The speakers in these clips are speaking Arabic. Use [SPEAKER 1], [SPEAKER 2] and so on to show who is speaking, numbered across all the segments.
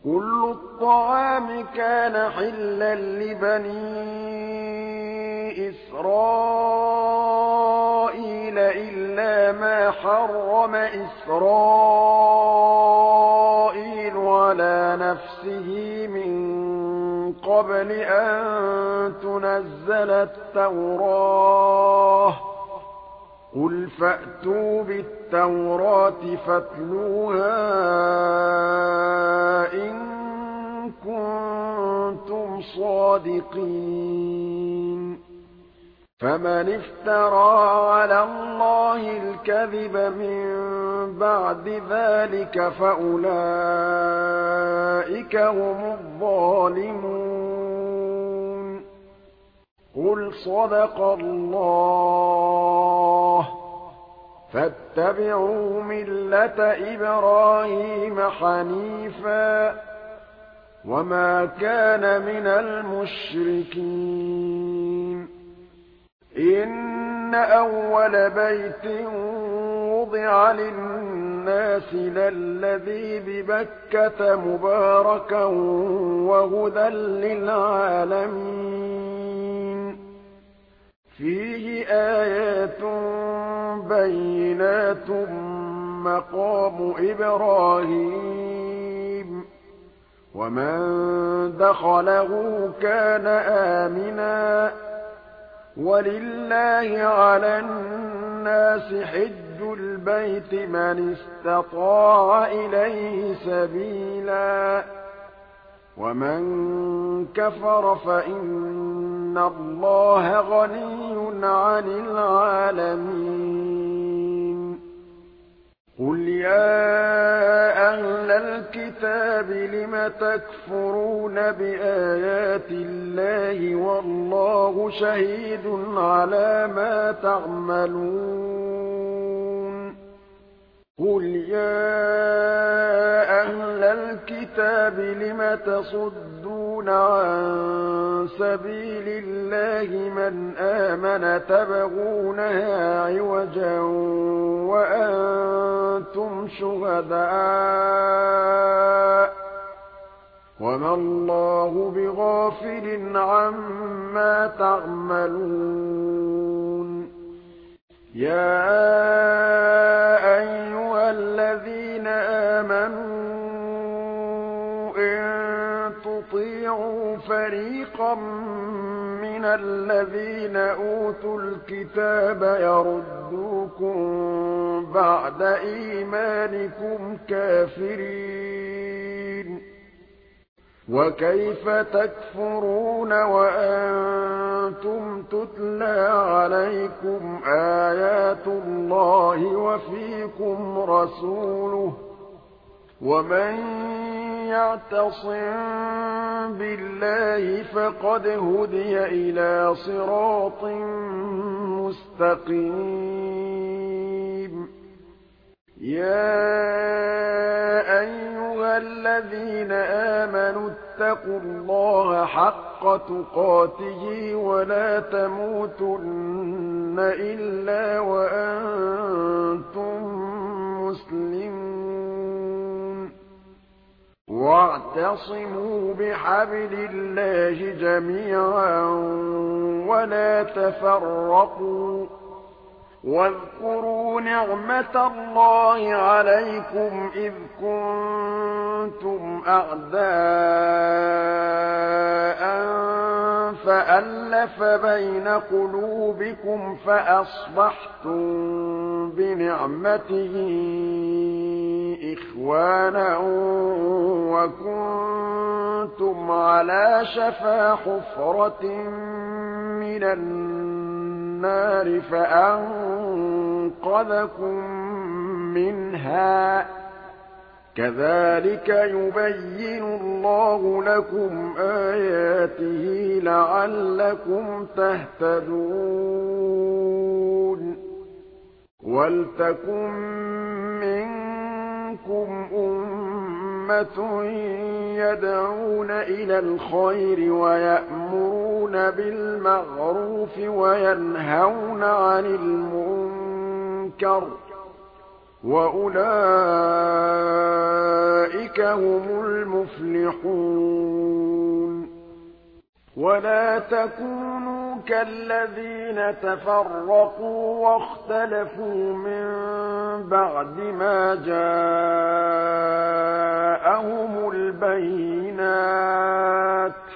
[SPEAKER 1] كُلُّ الطَّعَامِ كَانَ حِلًّا لِّبَنِي إِسْرَائِيلَ إِلَّا مَا حَرَّمَ إِسْرَائِيلُ عَلَىٰ نَفْسِهِ مِن قَبْلِ أَن تُنَزَّلَ التَّوْرَاةُ ۗ قُلْ فَأْتُوا بِالتَّوْرَاةِ فَاتْلُوهَا إِن كُنتُمْ صَادِقِينَ فَمَنِ افْتَرَىٰ عَلَى اللَّهِ الْكَذِبَ مِن بَعْدِ ذَٰلِكَ فَأُولَٰئِكَ هُمُ الظَّالِمُونَ قُلْ صَدَقَ اللَّهُ ۗ فَاتَّبِعُوا مِلَّةَ إِبْرَاهِيمَ حَنِيفًا ۖ وَمَا كَانَ مِنَ الْمُشْرِكِينَ إِنَّ أَوَّلَ بَيْتٍ وُضِعَ لِلنَّاسِ لَلَّذِي بِبَكَّةَ مُبَارَكًا وَهُدًى لِّلْعَالَمِينَ فِيهِ آيَاتٌ بَيِّنَاتٌ مَّقَامُ إِبْرَاهِيمَ ۖ وَمَن دَخَلَهُ كَانَ آمِنًا ۗ وَلِلَّهِ عَلَى النَّاسِ حِجُّ الْبَيْتِ مَنِ اسْتَطَاعَ إِلَيْهِ سَبِيلًا ۚ وَمَن كَفَرَ فَإِنَّ اللَّهَ غَنِيٌّ عَنِ الْعَالَمِينَ قُلْ يَا أَهْلَ الْكِتَابِ لِمَ تَكْفُرُونَ بِآيَاتِ اللَّهِ وَاللَّهُ شَهِيدٌ عَلَىٰ مَا تَعْمَلُونَ قُلْ يَا أَهْلَ الْكِتَابِ لِمَ تَصُدُّونَ عَن سَبِيلِ اللَّهِ مَنْ آمَنَ تَبْغُونَهَا عِوَجًا وَأَنتُمْ شُهَدَاءُ ۗ وَمَا اللَّهُ بِغَافِلٍ عَمَّا تَعْمَلُونَ يَا أَيُّهَا الَّذِينَ آمَنُوا إِن تُطِيعُوا فَرِيقًا مِّنَ الَّذِينَ أُوتُوا الْكِتَابَ يَرُدُّوكُم بَعْدَ إِيمَانِكُمْ كَافِرِينَ وَكَيْفَ تَكْفُرُونَ وَأَنتُمْ تُتْلَىٰ عَلَيْكُمْ آيَاتُ اللَّهِ وَفِيكُمْ رَسُولُهُ ۗ وَمَن يَعْتَصِم بِاللَّهِ فَقَدْ هُدِيَ إِلَىٰ صِرَاطٍ مُّسْتَقِيمٍ يَا أَيُّهَا الَّذِينَ آمَنُوا اتَّقُوا اللَّهَ حَقَّ تُقَاتِهِ وَلَا تَمُوتُنَّ إِلَّا وَأَنتُم مُّسْلِمُونَ وَاعْتَصِمُوا بِحَبْلِ اللَّهِ جَمِيعًا وَلَا تَفَرَّقُوا ۚ وَاذْكُرُوا نِعْمَةَ اللَّهِ عَلَيْكُمْ إِذْ كُنتُمْ أَعْدَاءً فَأَلَّفَ بَيْنَ قُلُوبِكُمْ فَأَصْبَحْتُم بِنِعْمَتِهِ إِخْوَانًا وَكُنتُمْ عَلَىٰ شَفَا حُفْرَةٍ مِّنَ النَّارِ فَأَنقَذَكُم مِّنْهَا ۗ كَذَٰلِكَ يُبَيِّنُ اللَّهُ لَكُمْ آيَاتِهِ لَعَلَّكُمْ تَهْتَدُونَ وَلْتَكُن مِّنكُمْ أُمَّةٌ يَدْعُونَ إِلَى الْخَيْرِ وَيَأْمُرُونَ بِالْمَعْرُوفِ وَيَنْهَوْنَ عَنِ الْمُنكَرِ ۚ وَأُولَٰئِكَ هُمُ الْمُفْلِحُونَ وَلَا تَكُونُوا كَالَّذِينَ تَفَرَّقُوا وَاخْتَلَفُوا مِن بَعْدِ مَا جَاءَهُمُ الْبَيِّنَاتُ ۚ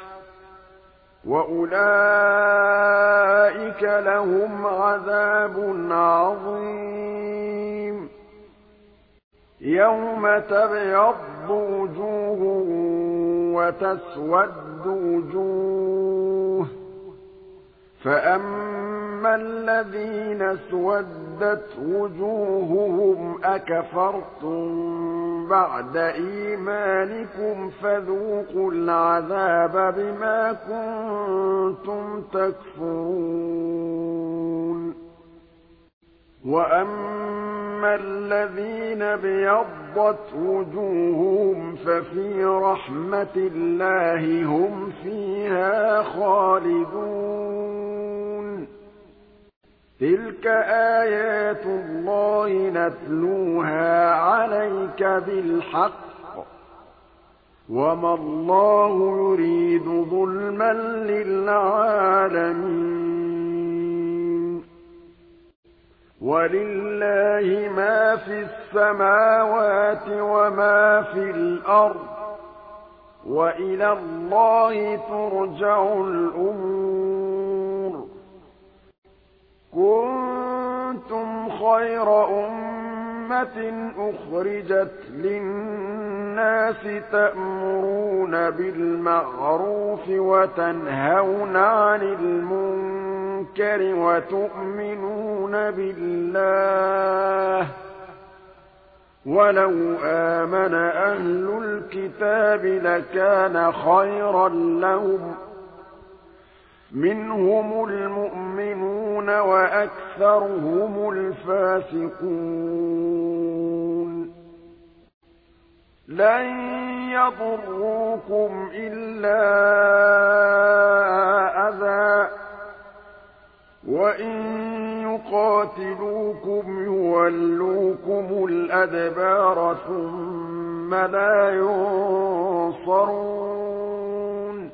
[SPEAKER 1] وَأُولَٰئِكَ لَهُمْ عَذَابٌ عَظِيمٌ يَوْمَ تَبْيَضُّ وُجُوهٌ وَتَسْوَدُّ وُجُوهٌ ۚ فَأَمَّا الَّذِينَ اسْوَدَّتْ وُجُوهُهُمْ أَكَفَرْتُم بَعْدَ إِيمَانِكُمْ فَذُوقُوا الْعَذَابَ بِمَا كُنتُمْ تَكْفُرُونَ وَأَمَّا الَّذِينَ ابْيَضَّتْ وُجُوهُهُمْ فَفِي رَحْمَةِ اللَّهِ هُمْ فِيهَا خَالِدُونَ تِلْكَ آيَاتُ اللَّهِ نَتْلُوهَا عَلَيْكَ بِالْحَقِّ ۗ وَمَا اللَّهُ يُرِيدُ ظُلْمًا لِّلْعَالَمِينَ وَلِلَّهِ مَا فِي السَّمَاوَاتِ وَمَا فِي الْأَرْضِ ۚ وَإِلَى اللَّهِ تُرْجَعُ الْأُمُورُ كُنتُمْ خَيْرَ أُمَّةٍ أُخْرِجَتْ لِلنَّاسِ تَأْمُرُونَ بِالْمَعْرُوفِ وَتَنْهَوْنَ عَنِ الْمُنكَرِ وَتُؤْمِنُونَ بِاللَّهِ ۗ وَلَوْ آمَنَ أَهْلُ الْكِتَابِ لَكَانَ خَيْرًا لَّهُم ۚ مِّنْهُمُ الْمُؤْمِنُونَ وَأَكْثَرُهُمُ الْفَاسِقُونَ لَن يَضُرُّوكُمْ إِلَّا أَذًى ۖ وَإِن يُقَاتِلُوكُمْ يُوَلُّوكُمُ الْأَدْبَارَ ثُمَّ لَا يُنصَرُونَ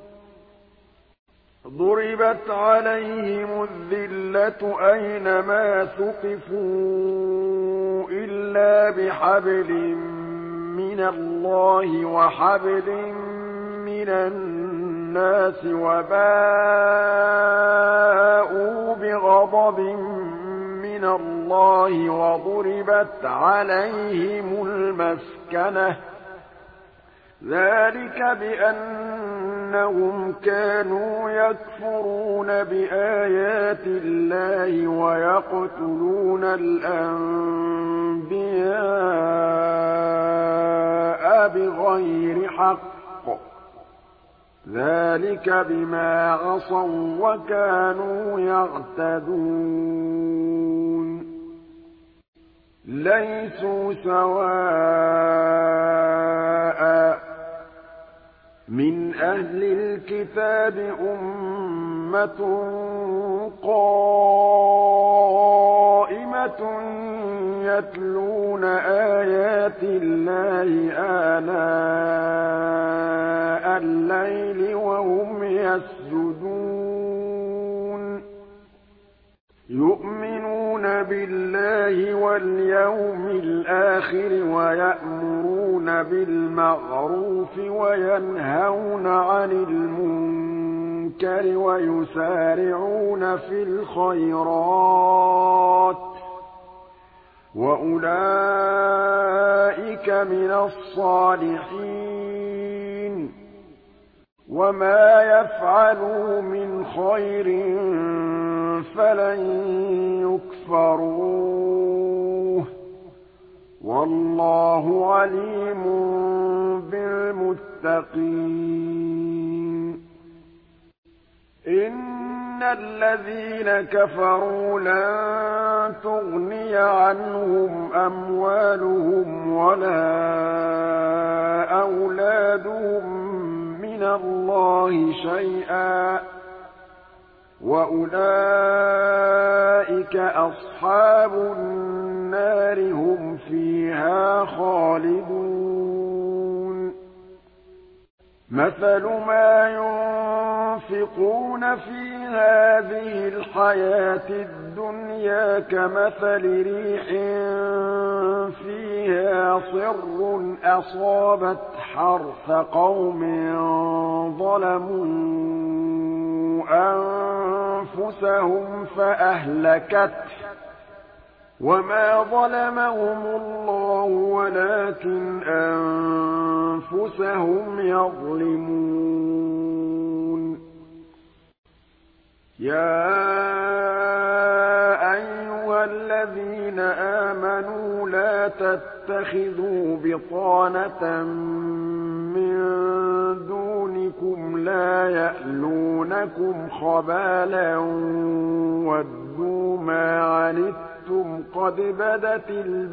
[SPEAKER 1] ضُرِبَتْ عَلَيْهِمُ الذِّلَّةُ أَيْنَمَا ثُقِفُوا إِلَّا بِحَبْلٍ مِّنَ اللَّهِ وَحَبْلٍ مِّنَ النَّاسِ وَبَاءُوا بِغَضَبٍ مِّنَ اللَّهِ وَضُرِبَتْ عَلَيْهِمُ الْمَسْكَنَةُ ۚ ذَٰلِكَ بِأَنَّهُمْ كَانُوا يَكْفُرُونَ بِآيَاتِ اللَّهِ وَيَقْتُلُونَ الْأَنبِيَاءَ بِغَيْرِ حَقٍّ ۚ ذَٰلِكَ بِمَا عَصَوا وَّكَانُوا يَعْتَدُونَ لَيْسُوا سَوَاءً ۗ مِّنْ أَهْلِ الْكِتَابِ أُمَّةٌ قَائِمَةٌ يَتْلُونَ آيَاتِ اللَّهِ آنَاءَ اللَّيْلِ وَهُمْ يَسْجُدُونَ يُؤْمِنُونَ بِاللَّهِ وَالْيَوْمِ الْآخِرِ وَيَأْمُرُونَ بِالْمَعْرُوفِ وَيَنْهَوْنَ عَنِ الْمُنكَرِ وَيُسَارِعُونَ فِي الْخَيْرَاتِ ۚ وَأُولَٰئِكَ مِنَ الصَّالِحِينَ وَمَا يَفْعَلُوا مِنْ خَيْرٍ فَلَن يُكْفَرُوهُ ۗ وَاللَّهُ عَلِيمٌ بِالْمُتَّقِينَ إِنَّ الَّذِينَ كَفَرُوا لَن تُغْنِيَ عَنْهُمْ أَمْوَالُهُمْ وَلَا أَوْلَادُهُم مِّنَ اللَّهِ شَيْئًا ۖ وَأُولَٰئِكَ أَصْحَابُ النَّارِ هُمْ فِيهَا خَالِدُونَ مَثَلُ مَا يُنفِقُونَ فِي هَٰذِهِ الْحَيَاةِ الدُّنْيَا كَمَثَلِ رِيحٍ فِيهَا صِرٌّ أَصَابَتْ حَرْثَ قَوْمٍ ظَلَمُوا أَنفُسَهُمْ فَأَهْلَكَتْهُ ۚ وَمَا ظَلَمَهُمُ اللَّهُ وَلَٰكِنْ أَنفُسَهُمْ يَظْلِمُونَ يَا أَيُّهَا الَّذِينَ آمَنُوا لَا تَتَّخِذُوا بِطَانَةً مِّن دُونِكُمْ لَا يَأْلُونَكُمْ خَبَالًا وَدُّوا مَا عَنِتُّمْ قَدْ بَدَتِ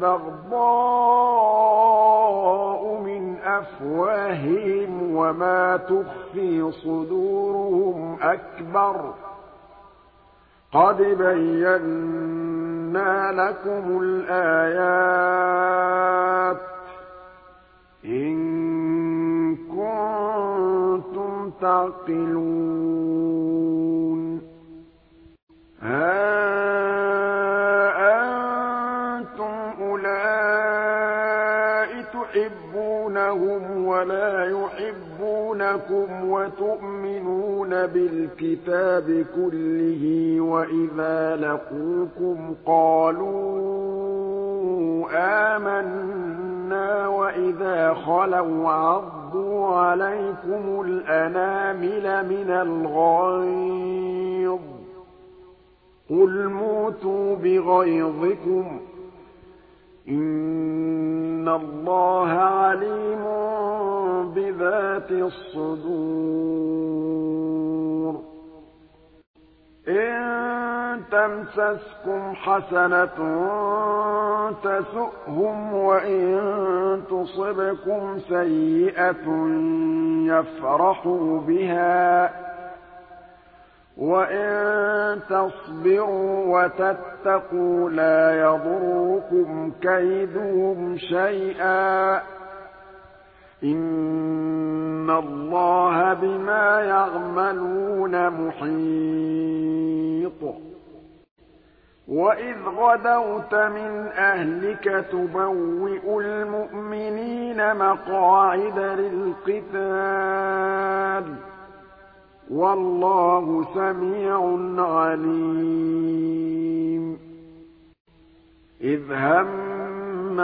[SPEAKER 1] الْبَغْضَاءُ مِنْ أَفْوَاهِهِمْ وَمَا تُخْفِي صُدُورُهُمْ أَكْبَرُ ۚ قَدْ بَيَّنَّا لَكُمُ الْآيَاتِ ۖ إِن كُنتُمْ تَعْقِلُونَ هَا أَنتُمْ أُولَاءِ تُحِبُّونَهُمْ وَلَا يُحِبُّونَكُمْ وَتُؤْمِنُونَ بِالْكِتَابِ كُلِّهِ وَإِذَا لَقُوكُمْ قَالُوا آمَنَّا وَإِذَا خَلَوْا عَضُّوا عَلَيْكُمُ الْأَنَامِلَ مِنَ الْغَيْظِ ۚ قُلْ مُوتُوا بِغَيْظِكُمْ ۗ إِنَّ اللَّهَ عَلِيمٌ بِذَاتِ الصُّدُورِ إِن تَمْسَسْكُمْ حَسَنَةٌ تَسُؤْهُمْ وَإِن تُصِبْكُمْ سَيِّئَةٌ يَفْرَحُوا بِهَا ۖ وَإِن تَصْبِرُوا وَتَتَّقُوا لَا يَضُرُّكُمْ كَيْدُهُمْ شَيْئًا ۗ إِنَّ اللَّهَ بِمَا يَعْمَلُونَ مُحِيطٌ وَإِذْ غَدَوْتَ مِنْ أَهْلِكَ تُبَوِّئُ الْمُؤْمِنِينَ مَقَاعِدَ لِلْقِتَالِ ۗ وَاللَّهُ سَمِيعٌ عَلِيمٌ إِذْ هَمَّ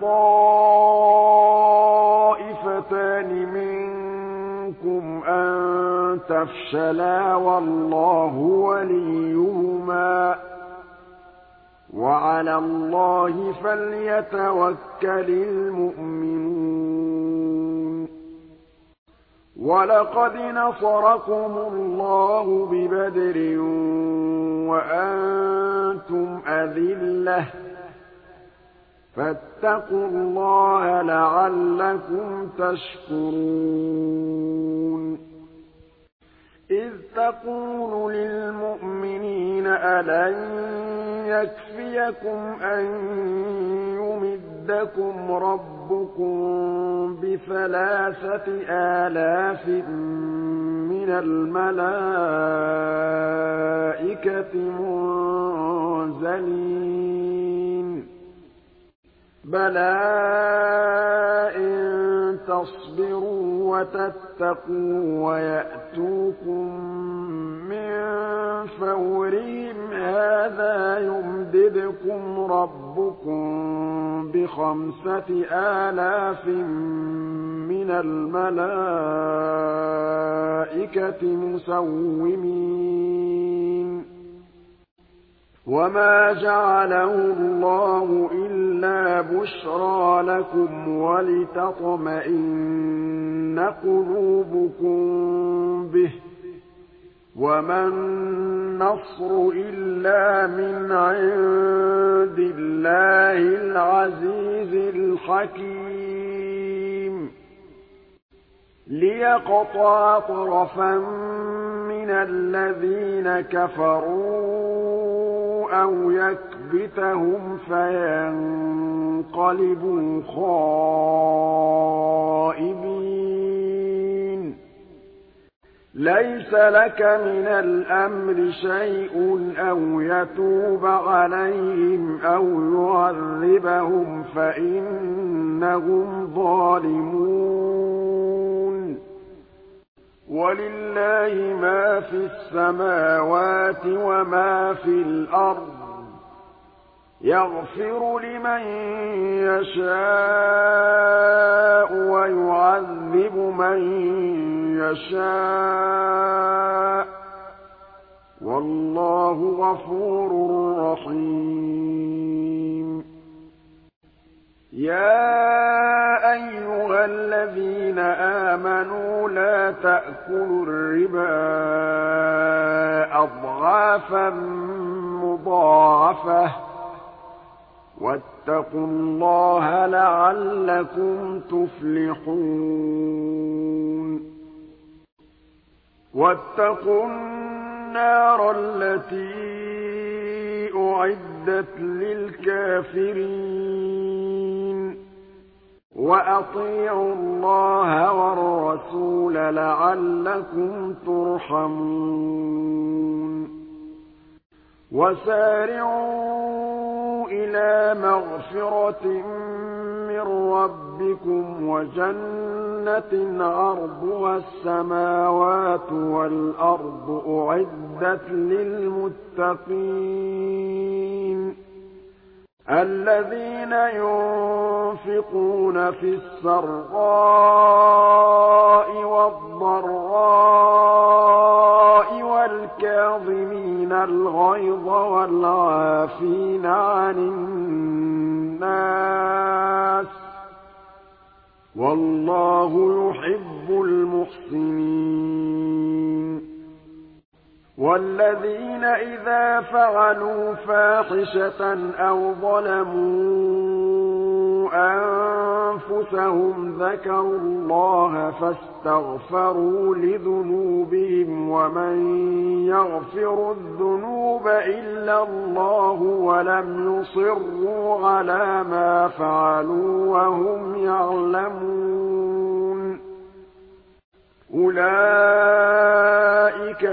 [SPEAKER 1] الطَّائِفَتَانِ مِنكُمْ أَن تَفْشَلَا وَاللَّهُ وَلِيُّهُمَا ۗ وَعَلَى اللَّهِ فَلْيَتَوَكَّلِ الْمُؤْمِنُونَ وَلَقَدْ نَصَرَكُمُ اللَّهُ بِبَدْرٍ وَأَنتُمْ أَذِلَّةٌ فَاتَّقُوا اللَّهَ لَعَلَّكُمْ تَشْكُرُونَ إِذْ تَقُولُ لِلْمُؤْمِنِينَ أَلَن يَكْفِيَكُمْ أَن يُمِدَّكُمْ رَبُّكُم ب3,000 مِّنَ الْمَلَائِكَةِ مُنزَلِينَ بَلَىٰ إِن تَصْبِرُوا وَتَتَّقُوا وَيَأْتُوكُم مِّن فَوْرِهِمْ هَٰذَا يُمْدِدْكُمْ رَبُّكُم ب5,000 مِّنَ الْمَلَائِكَةِ مُسَوِّمِينَ وَمَا جَعَلَهُ اللَّهُ إِلَّا بُشْرَىٰ لَكُمْ وَلِتَطْمَئِنَّ قُلُوبُكُم بِهِ ۗ وَمَا النَّصْرُ إِلَّا مِنْ عِندِ اللَّهِ الْعَزِيزِ الْحَكِيمِ لِيَقْطَعَ طَرَفًا مِنَ الَّذِينَ كَفَرُوا أَوْ يَكْبِتَهُمْ فَيَنقَلِبُوا خَائِبِينَ لَيْسَ لَكَ مِنَ الْأَمْرِ شَيْءٌ أَوْ يَتُوبَ عَلَيْهِمْ أَوْ يُعَذِّبَهُمْ فَإِنَّهُمْ ظَالِمُونَ وَلِلَّهِ مَا فِي السَّمَاوَاتِ وَمَا في الْأَرْضِ يَغْفِرُ لِمَن يَشَاءُ وَيُعَذِّبُ مَن يَشَاءُ ۚ وَاللَّهُ غَفُورٌ رَّحِيمٌ يَا أَيُّهَا الَّذِينَ آمَنُوا لَا تَأْكُلُوا الرِّبَا أَضْعَافًا مُّضَاعَفَةً ۖ وَاتَّقُوا اللَّهَ لَعَلَّكُمْ تُفْلِحُونَ وَاتَّقُوا النَّارَ الَّتِي أُعِدَّتْ لِلْكَافِرِينَ وَأَطِيعُوا اللَّهَ وَالرَّسُولَ لَعَلَّكُمْ تُرْحَمُونَ وَسَارِعُوا إِلَىٰ مَغْفِرَةٍ مِّن رَّبِّكُمْ وَجَنَّةٍ عَرْضُهَا السَّمَاوَاتُ وَالْأَرْضُ أُعِدَّتْ لِلْمُتَّقِينَ الَّذِينَ يُنفِقُونَ فِي السَّرَّاءِ وَالضَّرَّاءِ وَالْكَاظِمِينَ الْغَيْظَ وَالْعَافِينَ عَنِ النَّاسِ ۗ وَاللَّهُ يُحِبُّ الْمُحْسِنِينَ وَالَّذِينَ إِذَا فَعَلُوا فَاحِشَةً أَوْ ظَلَمُوا أَنفُسَهُمْ ذَكَرُوا اللَّهَ فَاسْتَغْفَرُوا لِذُنُوبِهِمْ وَمَن يَغْفِرُ الذُّنُوبَ إِلَّا اللَّهُ وَلَمْ يُصِرُّوا عَلَىٰ مَا فَعَلُوا وَهُمْ يَعْلَمُونَ أُولَٰئِكَ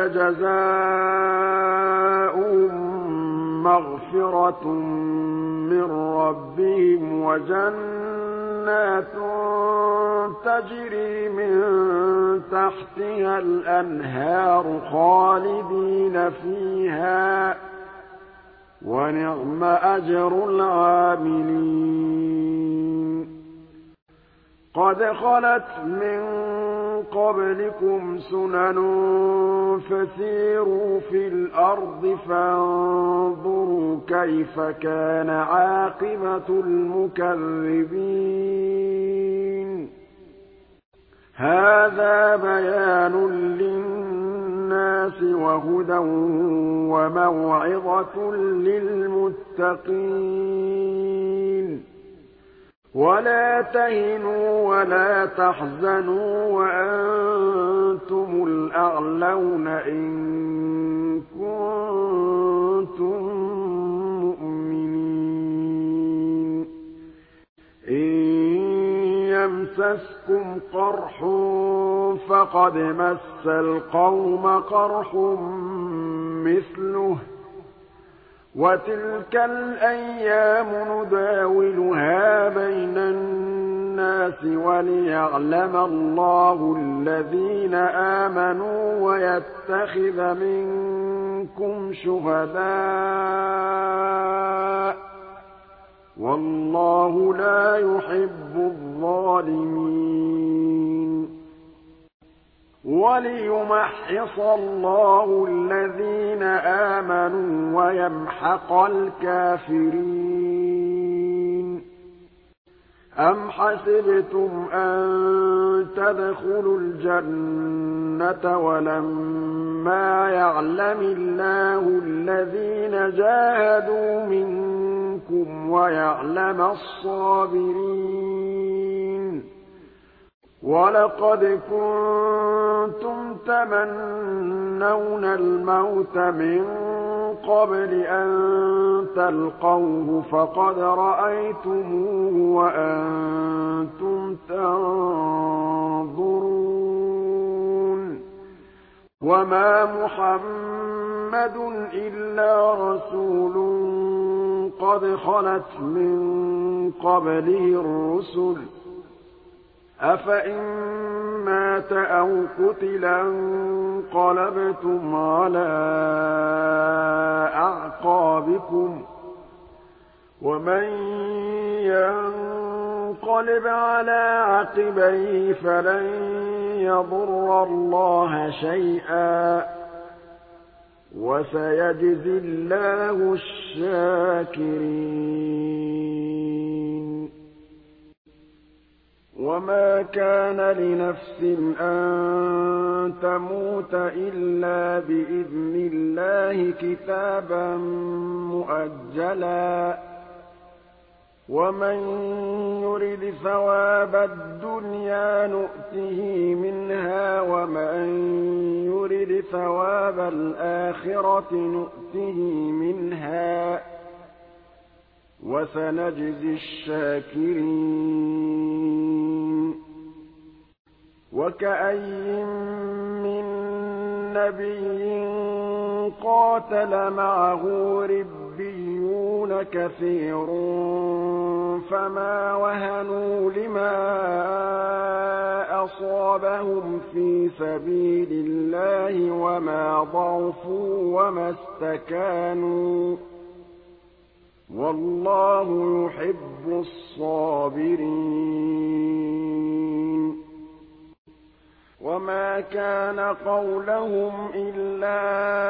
[SPEAKER 1] جَزَاؤُهُم مَّغْفِرَةٌ مِّن رَّبِّهِمْ وَجَنَّاتٌ تَجْرِي مِن تَحْتِهَا الْأَنْهَارُ خَالِدِينَ فِيهَا ۚ وَنِعْمَ أَجْرُ الْعَامِلِينَ قَدْ خَلَتْ مِن قَبْلِكُمْ سُنَنٌ فَسِيرُوا فِي الْأَرْضِ فَانظُرُوا كَيْفَ كَانَ عَاقِبَةُ الْمُكَذِّبِينَ هَٰذَا بَيَانٌ لِّلنَّاسِ وَهُدًى وَمَوْعِظَةٌ لِّلْمُتَّقِينَ وَلَا تَهِنُوا وَلَا تَحْزَنُوا وَأَنتُمُ الْأَعْلَوْنَ إِن كُنتُم مُّؤْمِنِينَ إِن يَمْسَسْكُمْ قَرْحٌ فَقَدْ مَسَّ الْقَوْمَ قَرْحٌ مِّثْلُهُ ۚ وَتِلْكَ الْأَيَّامُ نُدَاوِلُهَا بَيْنَ النَّاسِ وَلِيَعْلَمَ اللَّهُ الَّذِينَ آمَنُوا وَيَتَّخِذَ مِنكُمْ شُهَدَاءَ ۗ وَاللَّهُ لَا يُحِبُّ الظَّالِمِينَ وَلِيُمَحِّصَ اللَّهُ الَّذِينَ آمَنُوا وَيَمْحَقَ الْكَافِرِينَ أَمْ حَسِبْتُمْ أَن تَدْخُلُوا الْجَنَّةَ وَلَمَّا يَعْلَمِ اللَّهُ الَّذِينَ جَاهَدُوا مِنكُمْ وَيَعْلَمَ الصَّابِرِينَ وَلَقَدْ كُنتُمْ تَمَنَّوْنَ الْمَوْتَ مِن قَبْلِ أَن تَلْقَوْهُ فَقَدْ رَأَيْتُمُوهُ وَأَنتُمْ تَنظُرُونَ وَمَا مُحَمَّدٌ إِلَّا رَسُولٌ قَدْ خَلَتْ مِن قَبْلِهِ الرُّسُلُ ۚ أَفَإِن مَّاتَ أَوْ قُتِلَ انقَلَبْتُمْ عَلَىٰ أَعْقَابِكُمْ ۚ وَمَن يَنقَلِبْ عَلَىٰ عَقِبَيْهِ فَلَن يَضُرَّ اللَّهَ شَيْئًا ۗ وَسَيَجْزِي اللَّهُ الشَّاكِرِينَ وَمَا كَانَ لِنَفْسٍ أَن تَمُوتَ إِلَّا بِإِذْنِ اللَّهِ كِتَابًا مُّؤَجَّلًا ۗ وَمَن يُرِدْ ثَوَابَ الدُّنْيَا نُؤْتِهِ مِنْهَا وَمَن يُرِدْ ثَوَابَ الْآخِرَةِ نُؤْتِهِ مِنْهَا ۚ وَسَنَجْزِي الشَّاكِرِينَ وَكَأَيِّن مِّن نَّبِيٍّ قَاتَلَ مَعَهُ رِبِّيُّونَ كَثِيرٌ فَمَا وَهَنُوا لِمَا أَصَابَهُمْ فِي سَبِيلِ اللَّهِ وَمَا ضَعُفُوا وَمَا اسْتَكَانُوا ۗ وَاللَّهُ يُحِبُّ الصَّابِرِينَ وَمَا كَانَ قَوْلَهُمْ إِلَّا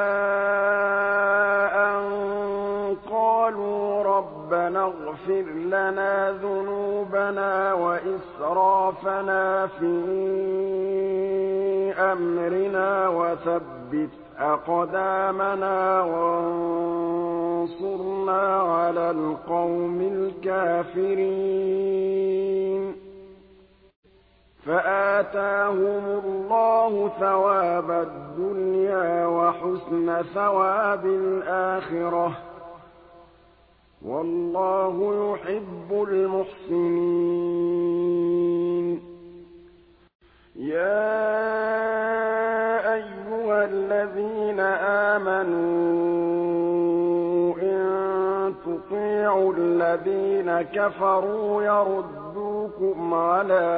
[SPEAKER 1] أَن قَالُوا رَبَّنَا اغْفِرْ لَنَا ذُنُوبَنَا وَإِسْرَافَنَا فِي أَمْرِنَا وَثَبِّتْ أَقْدَامَنَا وَانصُرْنَا عَلَى الْقَوْمِ الْكَافِرِينَ فَآتَاهُمُ اللَّهُ ثَوَابَ الدُّنْيَا وَحُسْنَ ثَوَابِ الْآخِرَةِ ۗ وَاللَّهُ يُحِبُّ الْمُحْسِنِينَ يَا أَيُّهَا الَّذِينَ آمَنُوا إِن تُطِيعُوا الَّذِينَ كَفَرُوا يَرُدُّوكُمْ عَلَىٰ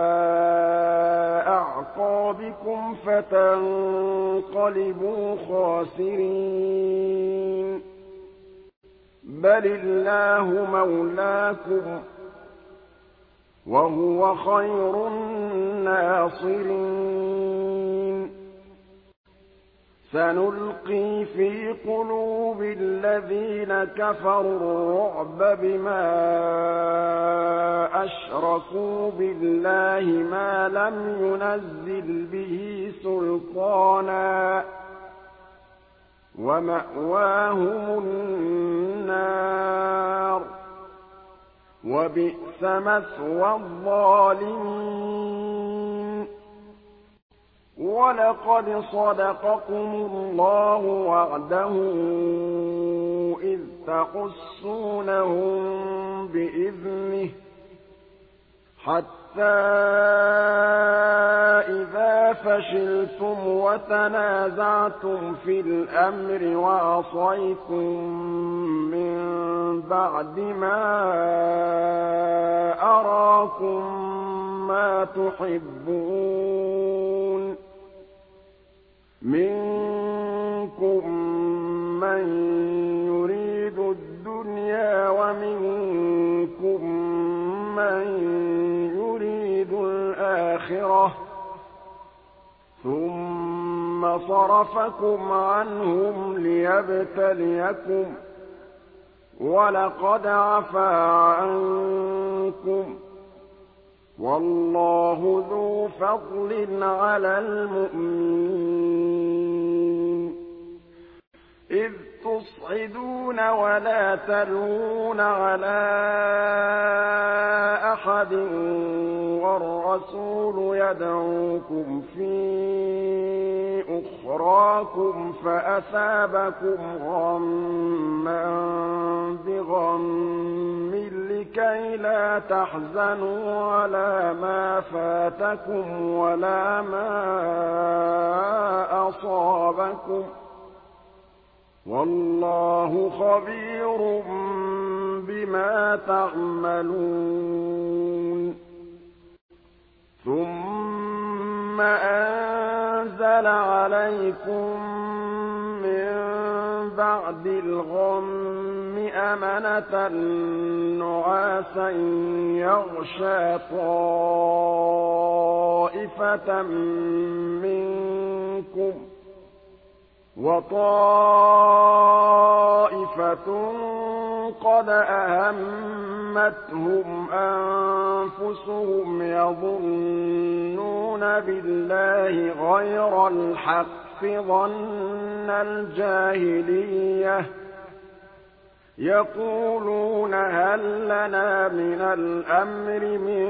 [SPEAKER 1] أَعْقَابِكُمْ فَتَنقَلِبُوا خَاسِرِينَ بَلِ اللَّهُ مَوْلَاكُمْ ۖ وَهُوَ خَيْرُ النَّاصِرِينَ سَنُلْقِي فِي قُلُوبِ الَّذِينَ كَفَرُوا الرُّعْبَ بِمَا أَشْرَكُوا بِاللَّهِ مَا لَمْ يُنَزِّلْ بِهِ سُلْطَانًا ۖ وَمَأْوَاهُمُ النَّارُ ۖ وَبِئْسَ مَثْوَى الظَّالِمِينَ وَلَقَدْ صَدَقَكُمُ اللَّهُ وَعْدَهُ إِذْ تَحُسُّونَهُم بِإِذْنِهِ حَتَّىٰ إِذَا فَشِلْتُمْ وَتَنَازَعْتُمْ فِي الْأَمْرِ وَعَصَيْتُم مِّن بَعْدِ مَا أَرَاكُم مَّا تُحِبُّونَ مِنكُم مَّن يُرِيدُ الدُّنْيَا وَمِنكُم مَّن يُرِيدُ الْآخِرَةَ ۚ ثُمَّ صَرَفَكُمْ عَنْهُمْ لِيَبْتَلِيَكُمْ ۖ وَلَقَدْ عَفَا عَنكُمْ ۗ وَاللَّهُ ذُو فَضْلٍ عَلَى الْمُؤْمِنِينَ إذ تصعدون ولا تلوون على أحد والرسول يدعوكم في أخراكم فأثابكم غما بغم لكي لا تحزنوا على ما فاتكم ولا ما أصابكم والله خبير بما تعملون ثم أنزل عليكم من بعد الغم أمنة نعاسا يغشى طائفة منكم وطائفة قد أهمتهم أنفسهم يظنون بالله غير الحق ظن الجاهلية يقولون هل لنا من الأمر من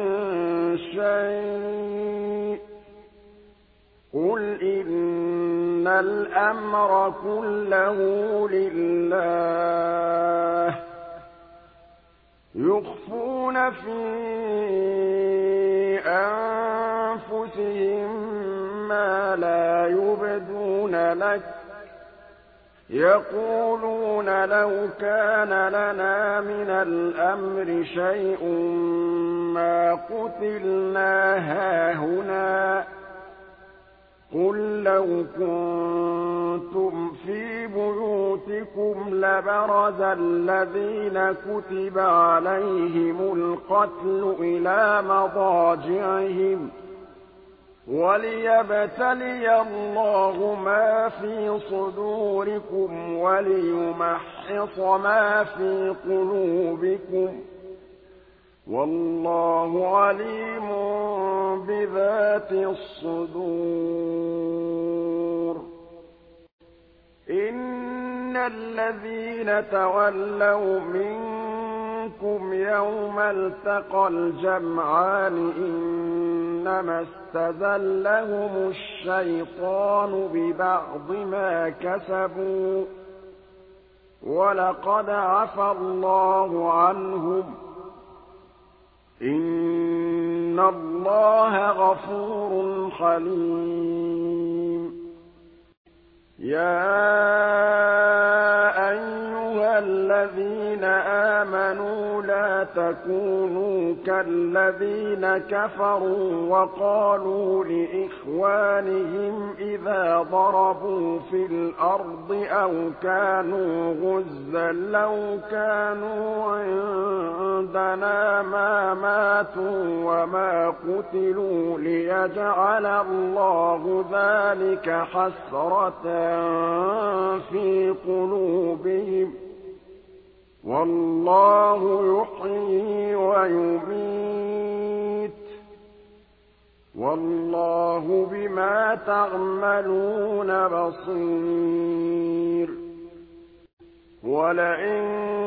[SPEAKER 1] شيء قل إن الأمر كله لله يخفون في أنفسهم ما لا يبدون لك يقولون لو كان لنا من الأمر شيء ما قتلنا هاهنا قل لو كنتم في بيوتكم لبرز الذين كتب عليهم القتل إلى مضاجعهم وليبتلي الله ما في صدوركم وليمحص ما في قلوبكم والله عليم بذات الصدور إن الذين تولوا منكم يوم التقى الجمعان إنما استزلهم الشيطان ببعض ما كسبوا ولقد عفى الله عنهم إن الله غفور حليم يا أيها الذين آمنوا لا تكونوا كالذين كفروا وقالوا لإخوانهم إذا ضربوا في الأرض أو كانوا غزا لو كانوا عندنا ما ماتوا وما قتلوا ليجعل الله ذلك حسرة في قلوبهم والله يحيي ويميت والله بما تعملون بصير ولئن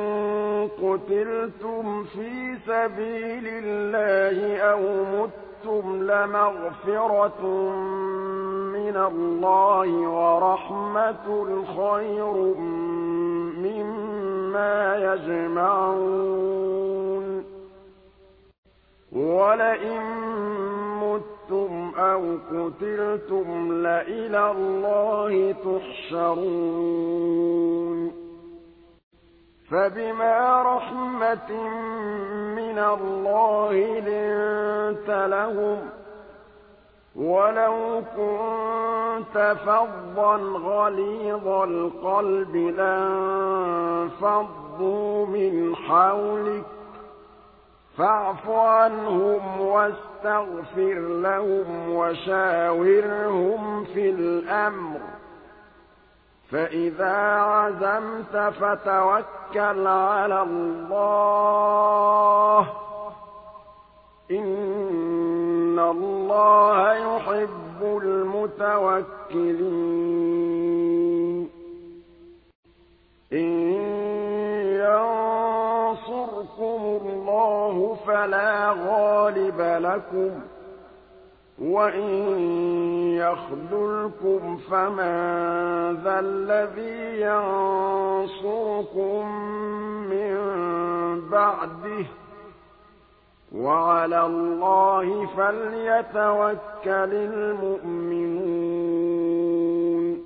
[SPEAKER 1] قتلتم في سبيل الله أو متم لمغفرة من الله ورحمة خير مما يجمعون ولئن متم أو قتلتم لإلى الله تحشرون فبما رحمة من الله لنت لهم ولو كنت فظا غليظ القلب لانفضوا من حولك فاعف عنهم واستغفر لهم وشاورهم في الأمر فإذا عزمت فتوكل على الله إن الله يحب المتوكلين إِن يَنصُرْكُمُ اللَّهُ فَلَا غَالِبَ لَكُمْ ۖ وَإِن يَخْذُلْكُمْ فَمَن ذَا الَّذِي يَنصُرُكُم مِّن بَعْدِهِ ۗ وَعَلَى اللَّهِ فَلْيَتَوَكَّلِ الْمُؤْمِنُونَ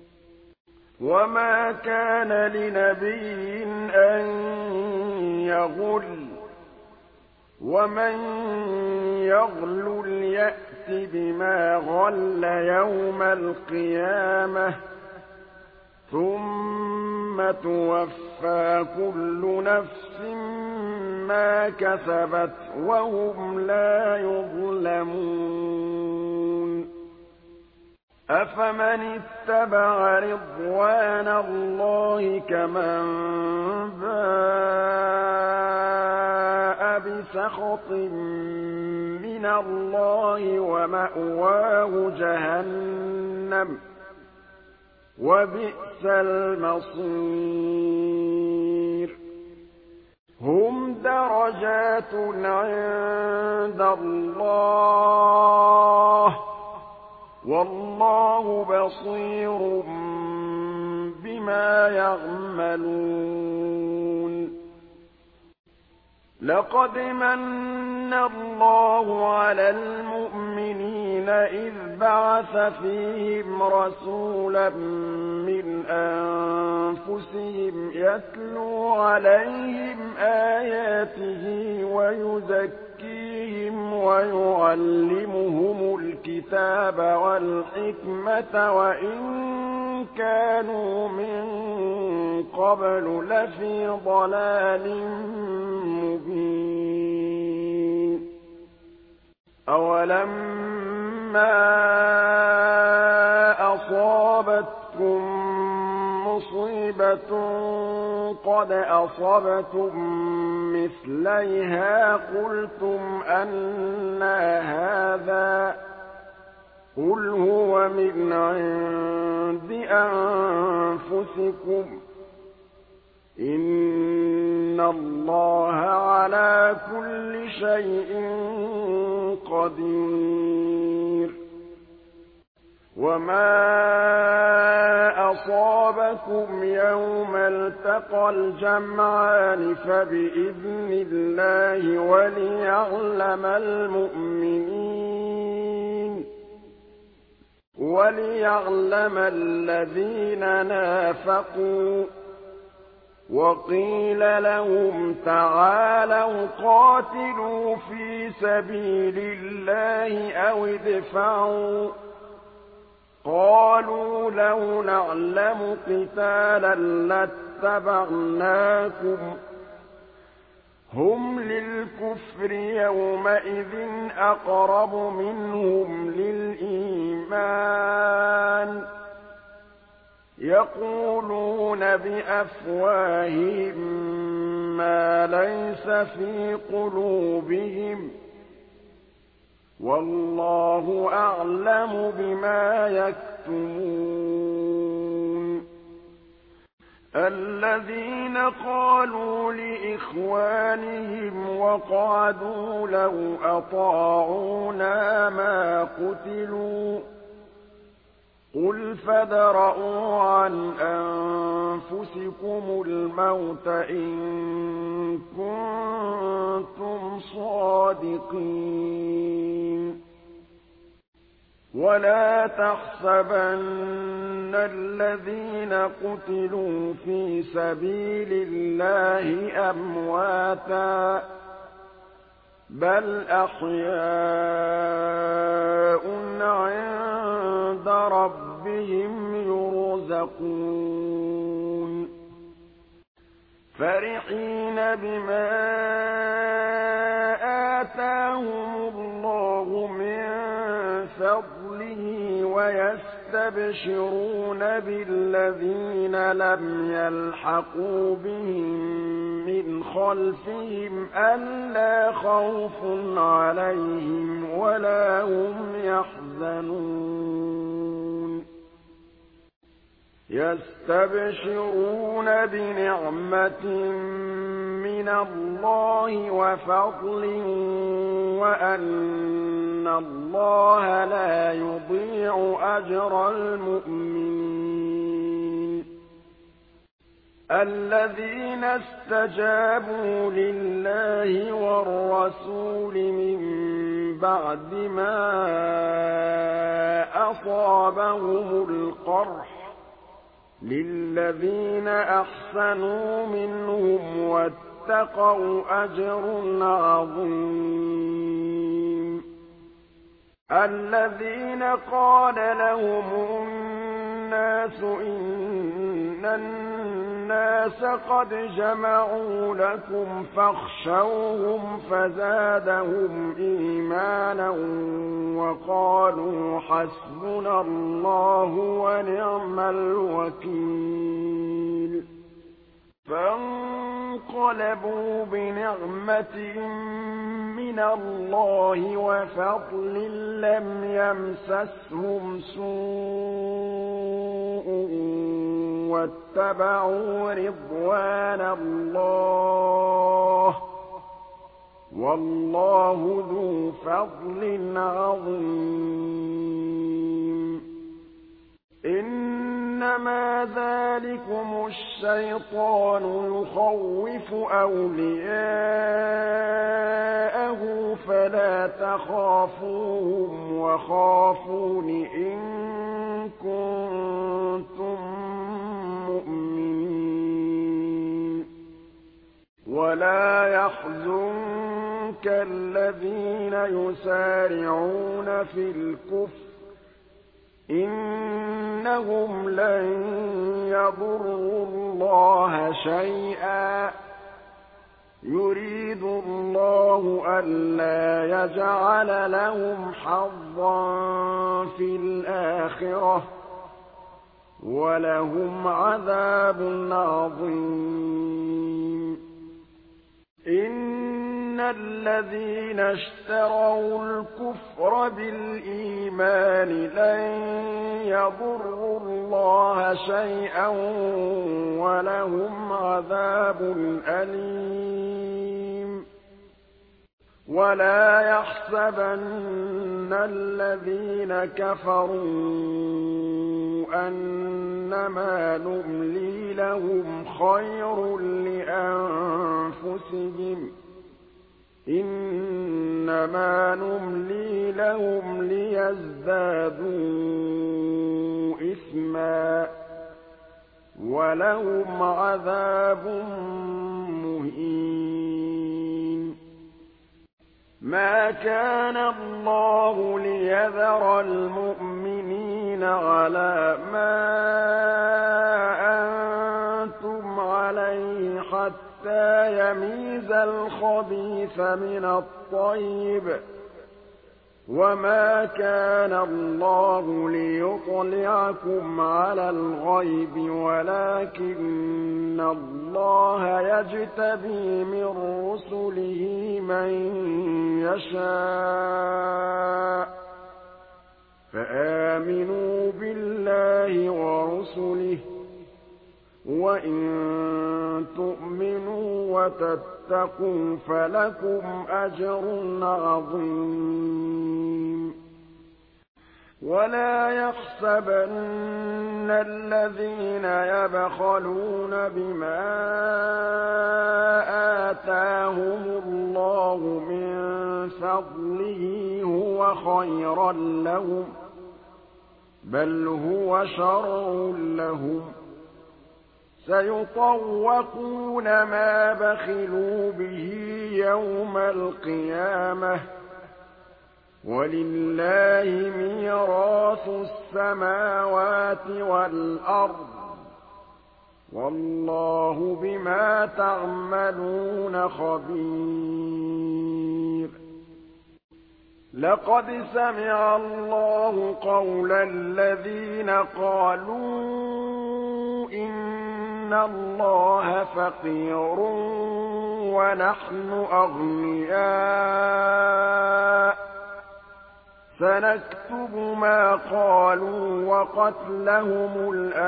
[SPEAKER 1] وَمَا كَانَ لِنَبِيٍّ أَن يَغُلَّ ۚ وَمَن يَغْلُلْ يَأْتِ بِمَا غَلَّ يَوْمَ الْقِيَامَةِ ۚ ثُمَّ تُوَفَّىٰ كُلُّ نَفْسٍ مَّا كَسَبَتْ وَهُمْ لَا يُظْلَمُونَ أَفَمَنِ اتَّبَعَ رِضْوَانَ اللَّهِ كَمَن بَاءَ بِسَخَطٍ مِّنَ اللَّهِ وَمَأْوَاهُ جَهَنَّمُ ۚ وَبِئْسَ الْمَصِيرُ هُمْ دَرَجَاتٌ عِندَ اللَّهِ ۗ وَاللَّهُ بَصِيرٌ بِمَا يَعْمَلُونَ لَقَدْ مَنَّ اللَّهُ عَلَى الْمُؤْمِنِينَ إِذْ بَعَثَ فِيهِمْ رَسُولًا مِّنْ أَنفُسِهِمْ يَتْلُو عَلَيْهِمْ آيَاتِهِ وَيُزَكِّيهِمْ وَيُعَلِّمُهُمُ الْكِتَابَ وَالْحِكْمَةَ وَإِن كَانُوا مِن قَبْلُ لَفِي ضَلَالٍ مُّبِينٍ أَوَلَمَّا أَصَابَتْكُم مُّصِيبَةٌ قَدْ أَصَبْتُم مِّثْلَيْهَا قُلْتُمْ أَنَّىٰ هَٰذَا ۖ قُلْ هُوَ مِنْ عِندِ أَنفُسِكُمْ ۗ إِنَّ اللَّهَ عَلَىٰ كُلِّ شَيْءٍ قَدِيرٌ وَمَا أَصَابَكُمْ يَوْمَ الْتَقَى الْجَمْعَانِ فَبِإِذْنِ اللَّهِ وَلِيَعْلَمَ الَّذِينَ نَافَقُوا ۚ وَقِيلَ لَهُمْ تَعَالَوْا قَاتِلُوا فِي سَبِيلِ اللَّهِ أَوِ ادْفَعُوا ۖ قَالُوا لَوْ نَعْلَمُ قِتَالًا لَّاتَّبَعْنَاكُمْ ۗ هُمْ لِلْكُفْرِ يَوْمَئِذٍ أَقْرَبُ مِنْهُمْ لِلْإِيمَانِ ۚ يَقُولُونَ بِأَفْوَاهِهِم مَّا لَيْسَ فِي قُلُوبِهِمْ ۗ وَاللَّهُ أَعْلَمُ بِمَا يَكْتُمُونَ الَّذِينَ قَالُوا لِإِخْوَانِهِمْ وَقَعَدُوا لَوْ أَطَاعُونَا مَا قُتِلُوا ۗ قُلْ فَادْرَءُوا عَنْ أَنفُسِكُمُ الْمَوْتَ إِن كُنتُمْ صَادِقِينَ وَلَا تَحْسَبَنَّ الَّذِينَ قُتِلُوا فِي سَبِيلِ اللَّهِ أَمْوَاتًا ۚ بَلْ أَحْيَاءٌ عِندَ رَبِّهِمْ يُرْزَقُونَ فَرِحِينَ بِمَا آتَاهُمُ اللَّهُ مِن فَضْلِهِ وَيَسْتَبْشِرُونَ بِالَّذِينَ لَمْ يَلْحَقُوا بِهِم مِّنْ خَلْفِهِمْ أَلَّا خَوْفٌ عَلَيْهِمْ وَلَا هُمْ يَحْزَنُونَ يستبشرون بنعمة من الله وفضل وأن الله لا يضيع أجر المؤمنين الذين استجابوا لله والرسول من بعد ما أصابهم القرح للذين أحسنوا منهم واتقوا أجر عظيم الذين قال لهم الناس إن الناس قد جمعوا لكم فاخشوهم فزادهم إيمانا وقالوا حسبنا الله ونعم الوكيل فانقلبوا بنعمة من الله وفضل لم يمسسهم سوء واتبعوا رضوان الله والله ذو فضل عظيم إنما ذلكم الشيطان يخوف أولياءه فلا تخافوهم وخافون إن كنتم مؤمنين ولا يحزنك الذين يسارعون في الكفر إنهم لن يضروا الله شيئا يريد الله ألا يجعل لهم حظا في الآخرة ولهم عذاب عظيم إن الذين اشتروا الكفر بالإيمان لن يضروا الله شيئا ولهم عذاب أليم ولا يحسبن الذين كفروا أنما نملي لهم خير لأنفسهم إنما نملي لهم ليزدادوا إثما ولهم عذاب مهين ما كان الله ليذر المؤمنين على ما أنتم عليه حتى يميز الخبيث من الطيب وما كان الله ليطلعكم على الغيب ولكن الله يجتبي من رسله من يشاء فآمنوا بالله ورسله وإن تؤمنوا وتتقوا فلكم أجر عظيم ولا يحسبن الذين يبخلون بما آتاهم الله من فضله هو خيرا لهم بل هو شر لهم سيطوقون ما بخلوا به يوم القيامة ولله ميراث السماوات والأرض والله بما تعملون خبير لقد سمع الله قول الذين قالوا إن الله فقير ونحن أغنياء سَنَكْتُبُ مَا قَالُوا وَقَتْلَهُمُ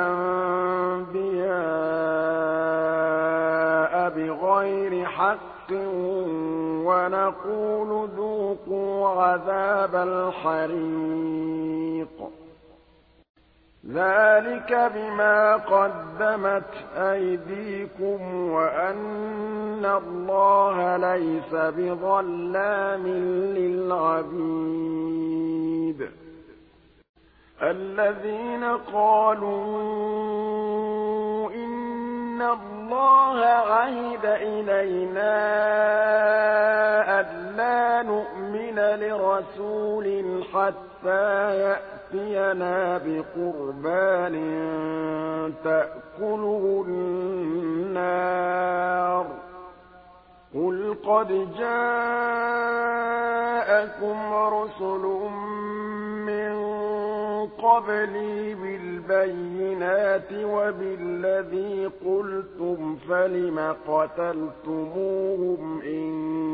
[SPEAKER 1] الْأَنبِيَاءَ بِغَيْرِ حَقٍّ وَنَقُولُ ذُوقُوا عَذَابَ الْحَرِيقِ ذَٰلِكَ بِمَا قَدَّمَتْ أَيْدِيكُمْ وَأَنَّ اللَّهَ لَيْسَ بِظَلَّامٍ لِّلْعَبِيدِ الَّذِينَ قَالُوا إِنَّ اللَّهَ عَهِدَ إِلَيْنَا أَلَّا نُؤْمِنَ لِرَسُولٍ حَتَّىٰ يَأْتِيَنَا بِقُرْبَانٍ تَأْكُلُهُ النَّارُ ۗ قُلْ قَدْ جَاءَكُمْ رُسُلٌ مِّن قَبْلِي بِالْبَيِّنَاتِ وَبِالَّذِي قُلْتُمْ فَلِمَ قَتَلْتُمُوهُمْ إِن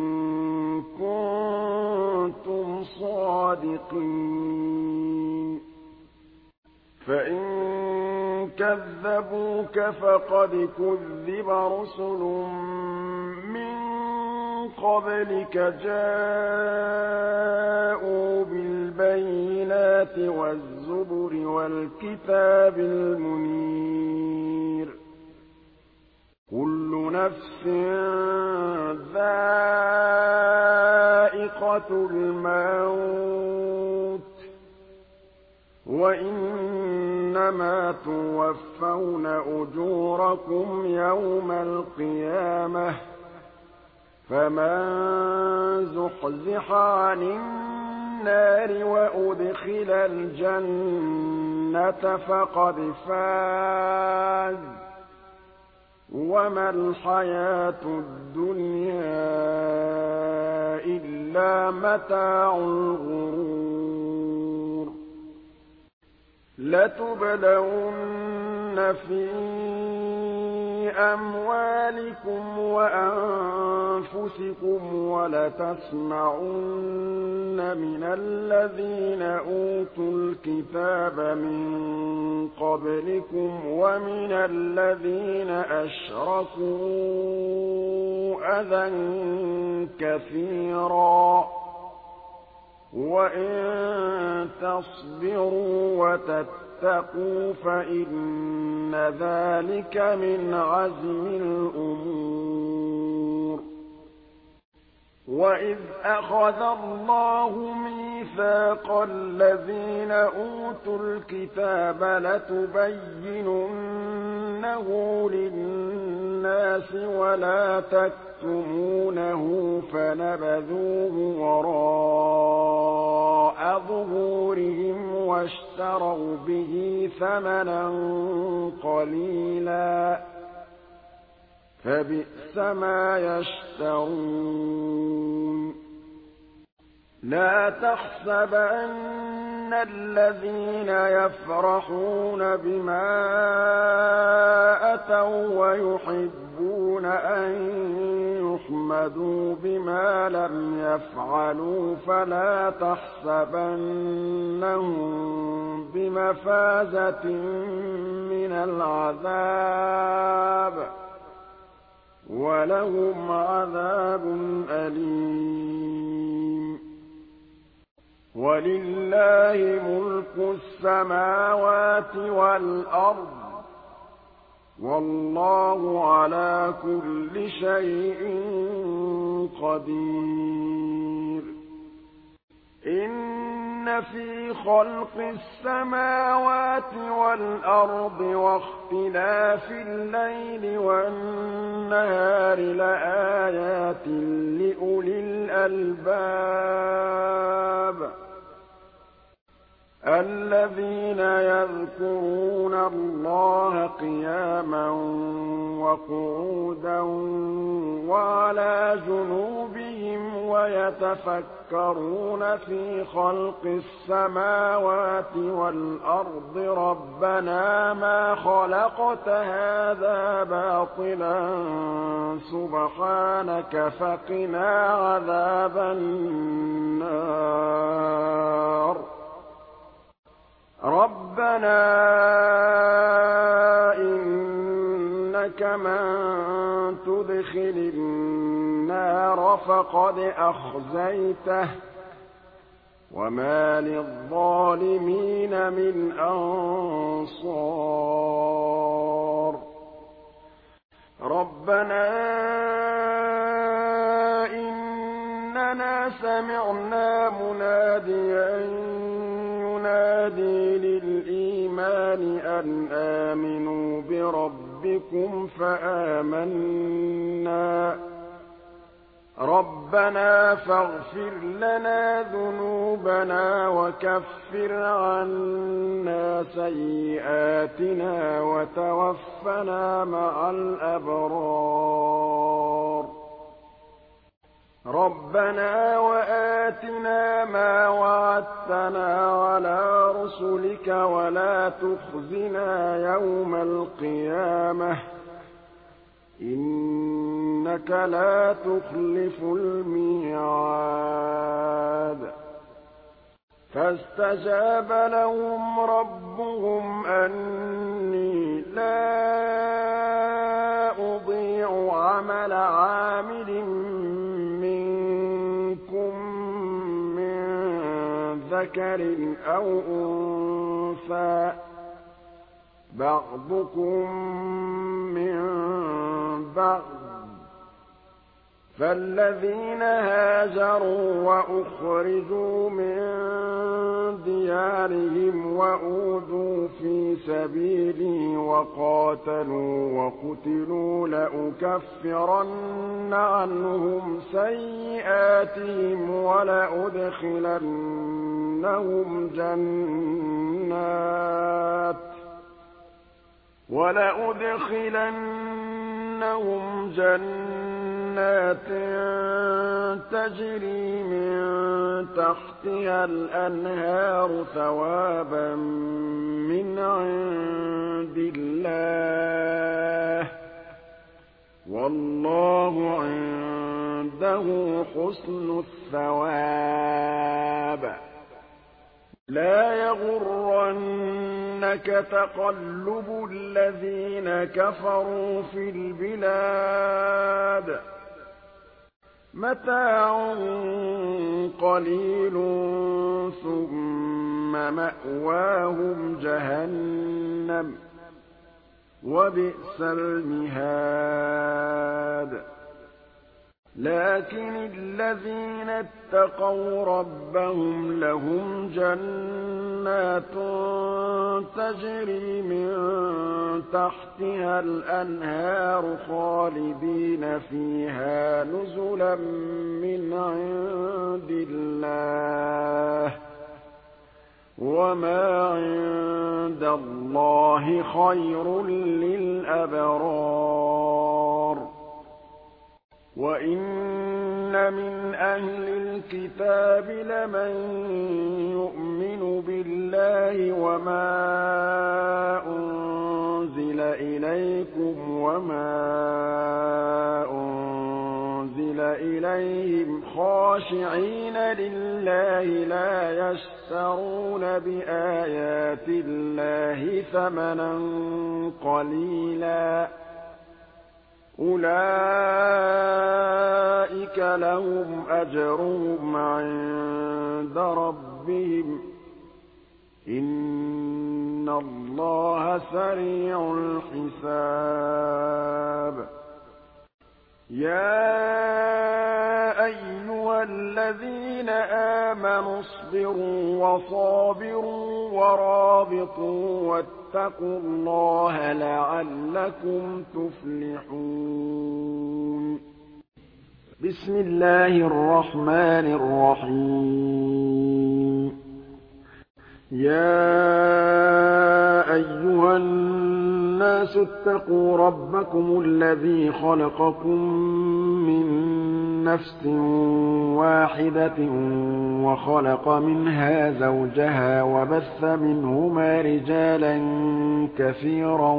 [SPEAKER 1] كُنتُمْ صَادِقِينَ فَإِن كَذَّبُوكَ فَقَدْ كُذِّبَ رُسُلٌ مِّن قَبْلِكَ جَاءُوا بِالْبَيِّنَاتِ وَالزُّبُرِ وَالْكِتَابِ الْمُنِيرِ كُلُّ نَفْسٍ ذَائِقَةُ الْمَوْتِ ۖ وَإِنَّمَا تُوَفَّوْنَ أُجُورَكُمْ يَوْمَ الْقِيَامَةِ ۖ فَمَن زُحْزِحَ عَنِ النَّارِ وَأُدْخِلَ الْجَنَّةَ فَقَدْ فَازَ ۗ وَمَا الْحَيَاةُ الدُّنْيَا إِلَّا مَتَاعُ الْغُرُورِ لَتُبْلَوُنَّ فِي أَمْوَالِكُمْ وَأَنفُسِكُمْ وَلَتَسْمَعُنَّ مِنَ الَّذِينَ أُوتُوا الْكِتَابَ مِن قَبْلِكُمْ وَمِنَ الَّذِينَ أَشْرَكُوا أَذًى كَثِيرًا ۚ وَإِن تَصْبِرُوا وَتَتَّقُوا فَإِنَّ ذَٰلِكَ مِنْ عَزْمِ الْأُمُورِ وَإِذْ أَخَذَ اللَّهُ مِيثَاقَ الَّذِينَ أُوتُوا الْكِتَابَ لَتُبَيِّنُنَّهُ لِلنَّاسِ وَلَا تَكْتُمُونَهُ فَنَبَذُوهُ وَرَاءَ ظُهُورِهِمْ وَاشْتَرَوْا بِهِ ثَمَنًا قَلِيلًا ۖ فَبِئْسَ مَا يَشْتَرُونَ لَا تَحْسَبَنَّ الَّذِينَ يَفْرَحُونَ بِمَا أَتَوا وَّيُحِبُّونَ أَن يُحْمَدُوا بِمَا لَمْ يَفْعَلُوا فَلَا تَحْسَبَنَّهُم بِمَفَازَةٍ مِّنَ الْعَذَابِ ۖ وَلَهُمْ عَذَابٌ أَلِيمٌ وَلِلَّهِ مُلْكُ السَّمَاوَاتِ وَالْأَرْضِ ۚ وَاللَّهُ عَلَىٰ كُلِّ شَيْءٍ قَدِيرٌ إِنَّ فِي خَلْقِ السَّمَاوَاتِ وَالْأَرْضِ وَاخْتِلَافِ اللَّيْلِ وَالنَّهَارِ لَآيَاتٍ لِّأُولِي الْأَلْبَابِ الذين يذكرون الله قياما وقعودا وعلى جنوبهم ويتفكرون في خلق السماوات والأرض ربنا ما خلقت هذا باطلا سبحانك فقنا عذاب النار ربنا إنك من تدخل النار فقد أخزيته وما للظالمين من أنصار ربنا إننا سمعنا مناديا ينادي للإيمان أن آمنوا بربكم فآمنا ربنا فاغفر لنا ذنوبنا وكفر عنا سيئاتنا وتوفنا مع الأبرار ربنا وآتنا ما وعدتنا على رسلك ولا تخزنا يوم القيامة إنك لا تخلف الميعاد فاستجاب لهم ربهم أني لا أضيع عمل عامل منكم من ذكر أو أنثى بعضكم من بعض فالذين هاجروا وأخرجوا من ديارهم وأوذوا في سبيلي وقاتلوا وقتلوا لأكفرن عنهم سيئاتهم ولأدخلنهم جنات تجري من تحتها الأنهار ثوابا من عند الله والله عنده حسن الثواب لا يغرنك تقلب الذين كفروا في البلاد متاع قليل ثم مأواهم جهنم وبئس المهاد لكن الذين اتقوا ربهم لهم جنات تجري من تحتها الأنهار خالدين فيها نزلا من عند الله وما عند الله خير للأبرار وإن من أهل الكتاب لمن يؤمن بالله وما أنزل إليكم وما أنزل إليهم خاشعين لله لا يشترون بآيات الله ثمنا قليلا أولئك لهم أجرهم عند ربهم إن الله سريع الحساب يا أيها الذين آمنوا اصبروا وصابروا ورابطوا واتقوا الله لعلكم تفلحون بسم الله الرحمن الرحيم يَا أَيُّهَا النَّاسُ اتَّقُوا رَبَّكُمُ الَّذِي خَلَقَكُم مِّن نَّفْسٍ وَاحِدَةٍ وَخَلَقَ مِنْهَا زَوْجَهَا وَبَثَّ مِنْهُمَا رِجَالًا كَثِيرًا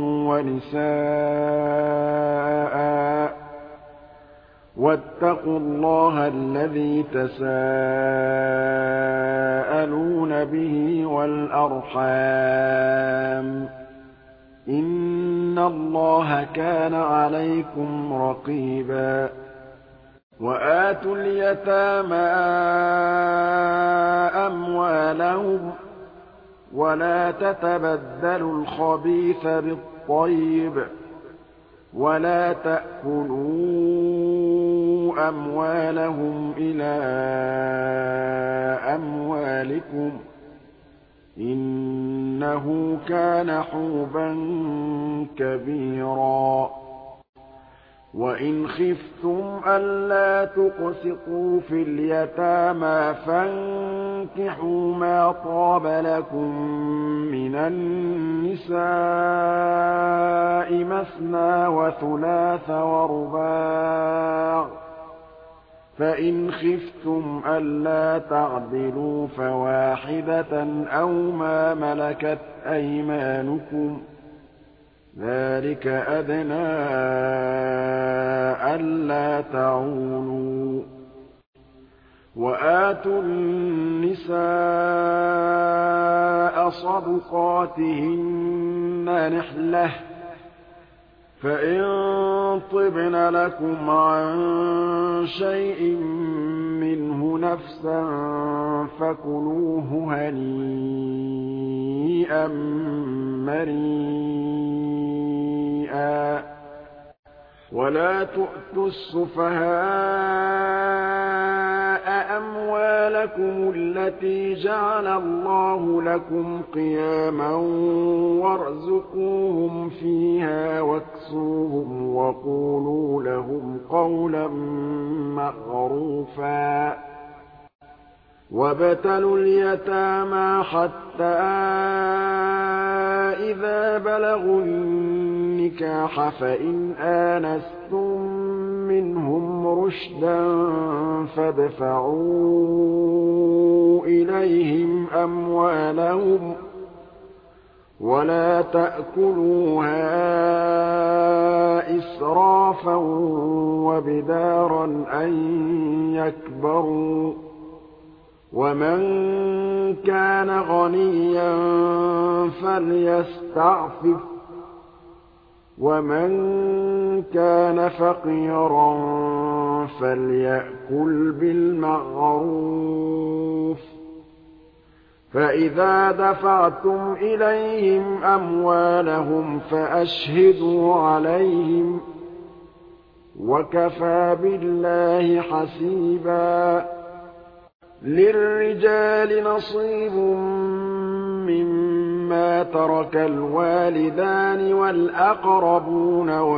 [SPEAKER 1] وَنِسَاءً ۚ وَاتَّقُوا اللَّهَ الَّذِي تَسَاءَلُونَ بِهِ وَالْأَرْحَامَ ۚ إِنَّ اللَّهَ كَانَ عَلَيْكُمْ رَقِيبًا. وَآتُوا الْيَتَامَىٰ أَمْوَالَهُمْ ۖ وَلَا تَتَبَدَّلُوا الْخَبِيثَ بِالطَّيِّبِ ۖ وَلَا تَأْكُلُوا أَمْوَالَهُمْ إِلَىٰ أَمْوَالِكُمْ ۚ إِنَّهُ كَانَ حُوبًا كَبِيرًا. وَإِنْ خِفْتُمْ أَلَّا تُقْسِطُوا فِي الْيَتَامَىٰ فَانكِحُوا مَا طَابَ لَكُم مِّنَ النِّسَاءِ مَثْنَىٰ وَثُلَاثَ وَرُبَاعَ ۖ فَإِنْ خِفْتُمْ أَلَّا تَعْدِلُوا فَوَاحِدَةً أَوْ مَا مَلَكَتْ أَيْمَانُكُمْ ۚ ذَٰلِكَ أَدْنَىٰ أَلَّا تَعُولُوا. وَآتُوا النِّسَاءَ صَدُقَاتِهِنَّ نِحْلَةً ۚ فَإِن طِبْنَ لَكُمْ عَن شَيْءٍ مِّنْهُ نَفْسًا فَكُلُوهُ هَنِيئًا مَّرِيئًا. وَلَا تُؤْتُوا السُّفَهَاءَ أَمْوَالَكُمُ الَّتِي جَعَلَ اللَّهُ لَكُمْ قِيَامًا وَارْزُقُوهُمْ فِيهَا وَاكْسُوهُمْ وَقُولُوا لَهُمْ قَوْلًا مَّعْرُوفًا. وَابْتَلُوا الْيَتَامَىٰ حَتَّىٰ إِذَا بَلَغُوا النِّكَاحَ فَإِنْ آنَسْتُم مِّنْهُمْ رُشْدًا فَادْفَعُوا إِلَيْهِمْ أَمْوَالَهُمْ ۖ وَلَا تَأْكُلُوهَا إِسْرَافًا وَبِدَارًا أَن يَكْبَرُوا ۚ وَمَن كَانَ غَنِيًّا فَلْيَسْتَعْفِفْ ۖ وَمَن كَانَ فَقِيرًا فَلْيَأْكُلْ بِالْمَعْرُوفِ ۚ فَإِذَا دَفَعْتُمْ إِلَيْهِمْ أَمْوَالَهُمْ فَأَشْهِدُوا عَلَيْهِمْ ۚ وَكَفَىٰ بِاللَّهِ حَسِيبًا. لِّلرِّجَالِ نَصِيبٌ مِّمَّا تَرَكَ الْوَالِدَانِ وَالْأَقْرَبُونَ ۚ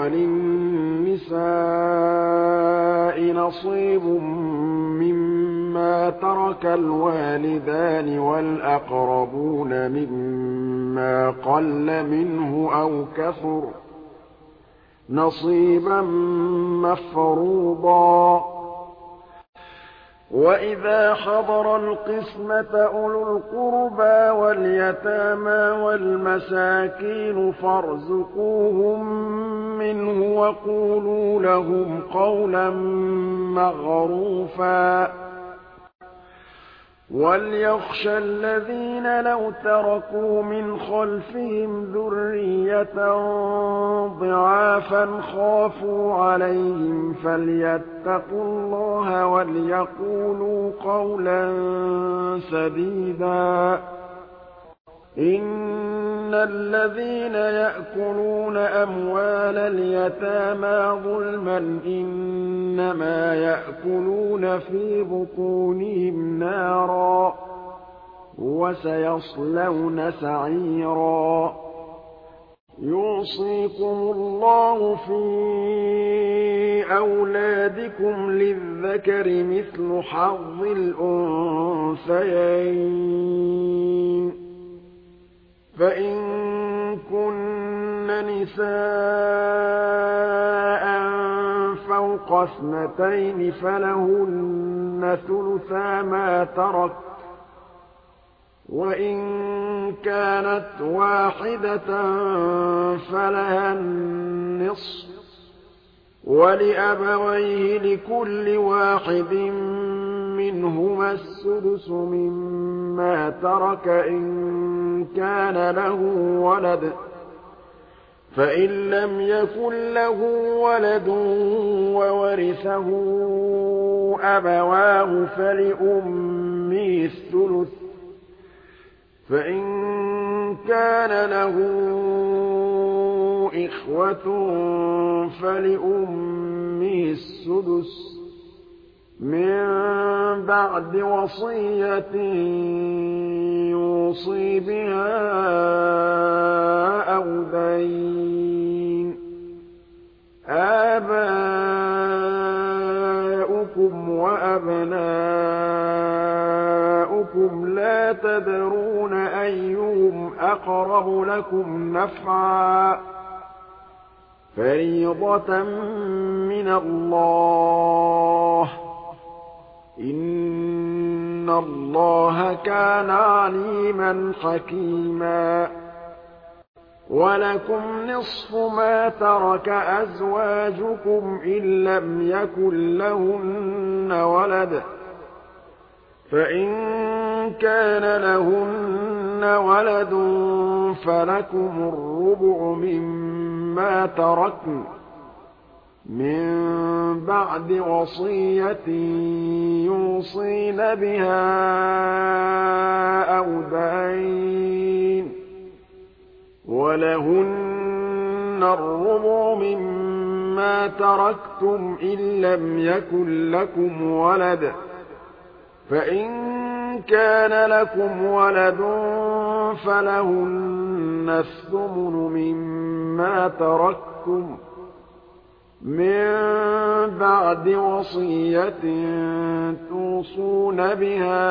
[SPEAKER 1] وَلِلنِّسَاءِ نَصِيبٌ مِّمَّا تَرَكَ الْوَالِدَانِ وَالْأَقْرَبُونَ مِمَّا قَلَّ مِنْهُ أَوْ كَثُرَ ۚ نَصِيبًا مَّفْرُوضًا. وَإِذَا حَضَرَ الْقِسْمَةَ أُولُو الْقُرْبَىٰ وَالْيَتَامَىٰ وَالْمَسَاكِينُ فَارْزُقُوهُم مِّنْهُ وَقُولُوا لَهُمْ قَوْلًا مَّعْرُوفًا. وَلْيَخْشَ الَّذِينَ لَوْ تَرَكُوا مِنْ خَلْفِهِمْ ذُرِّيَّةً ضِعَافًا خَافُوا عَلَيْهِمْ فَلْيَتَّقُوا اللَّهَ وَلْيَقُولُوا قَوْلًا سَدِيدًا. إِنَّ الَّذِينَ يَأْكُلُونَ أَمْوَالَ الْيَتَامَىٰ ظُلْمًا إِنَّمَا يَأْكُلُونَ فِي بُطُونِهِمْ نَارًا ۖ وَسَيَصْلَوْنَ سَعِيرًا. يُوصِيكُمُ اللَّهُ فِي أَوْلَادِكُمْ لِلذَّكَرِ مِثْلُ حَظِّ الْأُنثَيَيْنِ ۚ فَإِن كُنَّ نِسَاءً فَوْقَ اثْنَتَيْنِ فَلَهُنَّ ثُلُثَا مَا تَرَكَ ۖ وَإِن كَانَتْ وَاحِدَةً فَلَهَا النِّصْفُ ۚ وَلِأَبَوَيْهِ لِكُلِّ واحد مِّنْهُمَا السُّدُسُ مِمَّا تَرَكَ إِن كَانَ لَهُ وَلَدٌ ۚ فَإِن لَّمْ يَكُن لَّهُ وَلَدٌ وَوَرِثَهُ أَبَوَاهُ فَلِأُمِّهِ الثُّلُثُ ۚ فَإِن كَانَ لَهُ إِخْوَةٌ فَلِأُمِّهِ السُّدُسُ مِن بَعْدِ وَصِيَّةٍ يُوصِي بِهَا أَوْ دَيْنٍ ۗ آبَاؤُكُمْ وَأَبْنَاؤُكُمْ لَا تَدْرُونَ أَيُّهُمْ أَقْرَبُ لَكُمْ نَفْعًا ۚ فَرِيضَةً مِّنَ اللَّهِ ۗ إِنَّ اللَّهَ كَانَ عَلِيمًا حَكِيمًا. وَلَكُمْ نِصْفُ مَا تَرَكَ أَزْوَاجُكُمْ إِن لَّمْ يَكُن لَّهُنَّ وَلَدٌ ۚ فَإِن كَانَ لَهُنَّ وَلَدٌ فَلَكُمُ الرُّبُعُ مِمَّا تَرَكْنَ مِن بَعْدِ وَصِيَّةٍ يُوصِينَ بِهَا أَوْ دَيْنٍ ۗ وَلَهُنَّ الرُّبُعُ مِمَّا تَرَكْتُمْ إِن لَّمْ يَكُن لَّكُمْ وَلَدٌ ۚ فَإِن كَانَ لَكُمْ وَلَدٌ فَلَهُنَّ الثُّمُنُ مِمَّا تَرَكْتُم مِّن بَعْدِ وَصِيَّةٍ تُوصُونَ بِهَا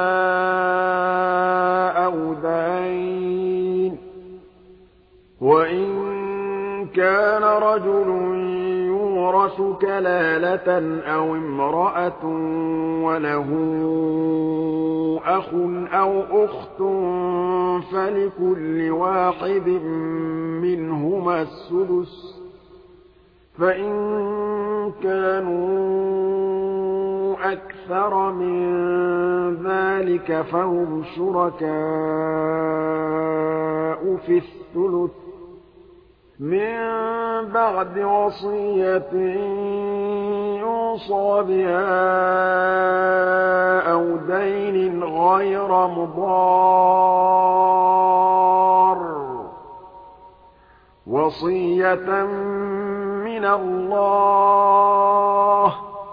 [SPEAKER 1] أَوْ دَيْنٍ ۗ وَإِن كَانَ رَجُلٌ يُورَثُ كَلَالَةً أَوِ امْرَأَةٌ وَلَهُ أَخٌ أَوْ أُخْتٌ فَلِكُلِّ واحد مِّنْهُمَا السُّدُسُ ۚ فَإِن كَانُوا أَكْثَرَ مِن ذَٰلِكَ فَهُمْ شُرَكَاءُ فِي الثُّلُثِ ۚ مِن بَعْدِ وَصِيَّةٍ يُوصَىٰ بِهَا أَوْ دَيْنٍ غَيْرَ مُضَارٍّ ۚ وَصِيَّةً مِّنَ اللَّهِ ۗ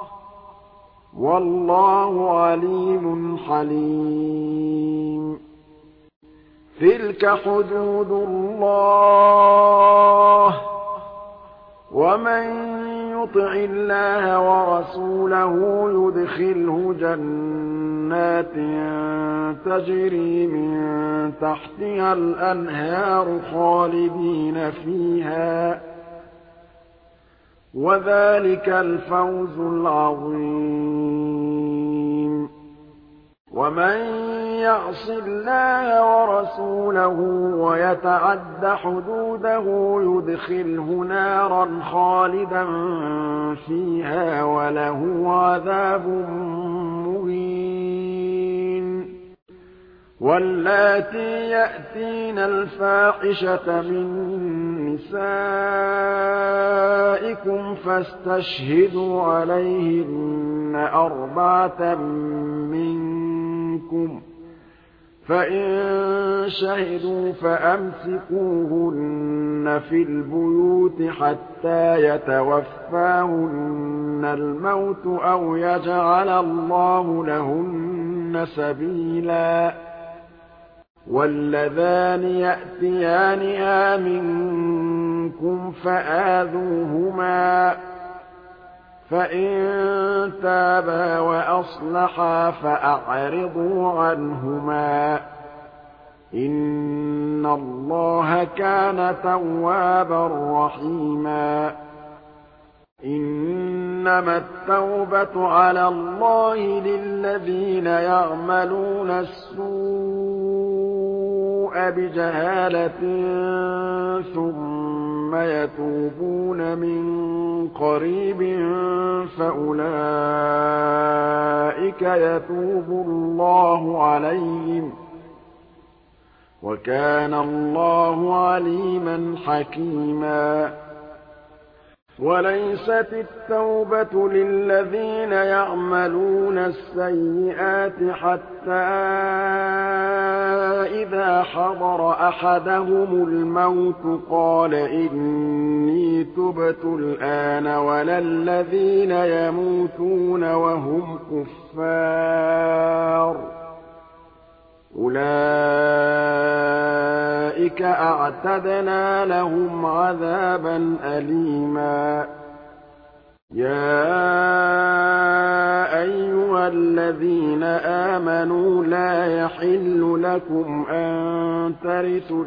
[SPEAKER 1] وَاللَّهُ عَلِيمٌ حَلِيمٌ. تِلْكَ حُدُودُ اللَّهِ ۚ وَمَن يُطِعِ اللَّهَ وَرَسُولَهُ يُدْخِلْهُ جَنَّاتٍ تَجْرِي مِن تَحْتِهَا الْأَنْهَارُ خَالِدِينَ فِيهَا ۚ وَذَٰلِكَ الْفَوْزُ الْعَظِيمُ. وَمَن يَعْصِ اللَّهَ وَرَسُولَهُ وَيَتَعَدَّ حُدُودَهُ يُدْخِلْهُ نَارًا خَالِدًا فِيهَا وَلَهُ عَذَابٌ مُّهِينٌ. وَاللَّاتِي يَأْتِينَ الْفَاحِشَةَ مِن نِّسَائِكُمْ فَاسْتَشْهِدُوا عَلَيْهِنَّ أَرْبَعَةً مِّنكُمْ ۖ فَإِن شَهِدُوا فَأَمْسِكُوهُنَّ فِي الْبُيُوتِ حَتَّىٰ يَتَوَفَّاهُنَّ الْمَوْتُ أَوْ يَجْعَلَ اللَّهُ لَهُنَّ سَبِيلًا. وَاللَّذَانِ يَأْتِيَانِهَا مِنكُمْ فَآذُوهُمَا ۖ فَإِن تَابَا وَأَصْلَحَا فَأَعْرِضُوا عَنْهُمَا ۗ إِنَّ اللَّهَ كَانَ تَوَّابًا رَّحِيمًا. إِنَّمَا التَّوْبَةُ عَلَى اللَّهِ لِلَّذِينَ يَعْمَلُونَ السُّوءَ بِجَهَالَةٍ ثُمَّ يَتُوبُونَ مِن قَرِيبٍ فَأُولَٰئِكَ يَتُوبُ اللَّهُ عَلَيْهِمْ ۗ وَكَانَ اللَّهُ عَلِيمًا حَكِيمًا. وَلَيْسَتِ التَّوْبَةُ لِلَّذِينَ يَعْمَلُونَ السَّيِّئَاتِ حَتَّىٰ إِذَا حَضَرَ أَحَدَهُمُ الْمَوْتُ قَالَ إِنِّي تُبْتُ الْآنَ وَلَا الَّذِينَ يَمُوتُونَ وَهُمْ كُفَّارٌ ۚ أُولَٰئِكَ أَعْتَدْنَا لَهُمْ عَذَابًا أَلِيمًا. يَا أَيُّهَا الَّذِينَ آمَنُوا لَا يَحِلُّ لَكُمْ أَن تَرِثُوا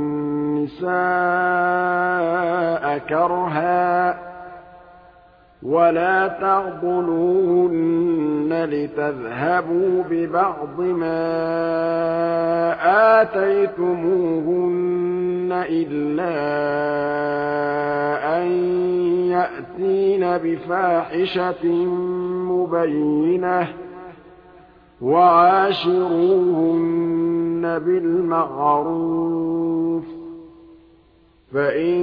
[SPEAKER 1] النِّسَاءَ كَرْهًا ۖ وَلَا تَعْضُلُوهُنَّ لِتَذْهَبُوا بِبَعْضِ مَا آتَيْتُمُوهُنَّ إِلَّا أَن يَأْتِينَ بِفَاحِشَةٍ مُّبَيِّنَةٍ ۚ وَعَاشِرُوهُنَّ بِالْمَعْرُوفِ ۚ فَإِن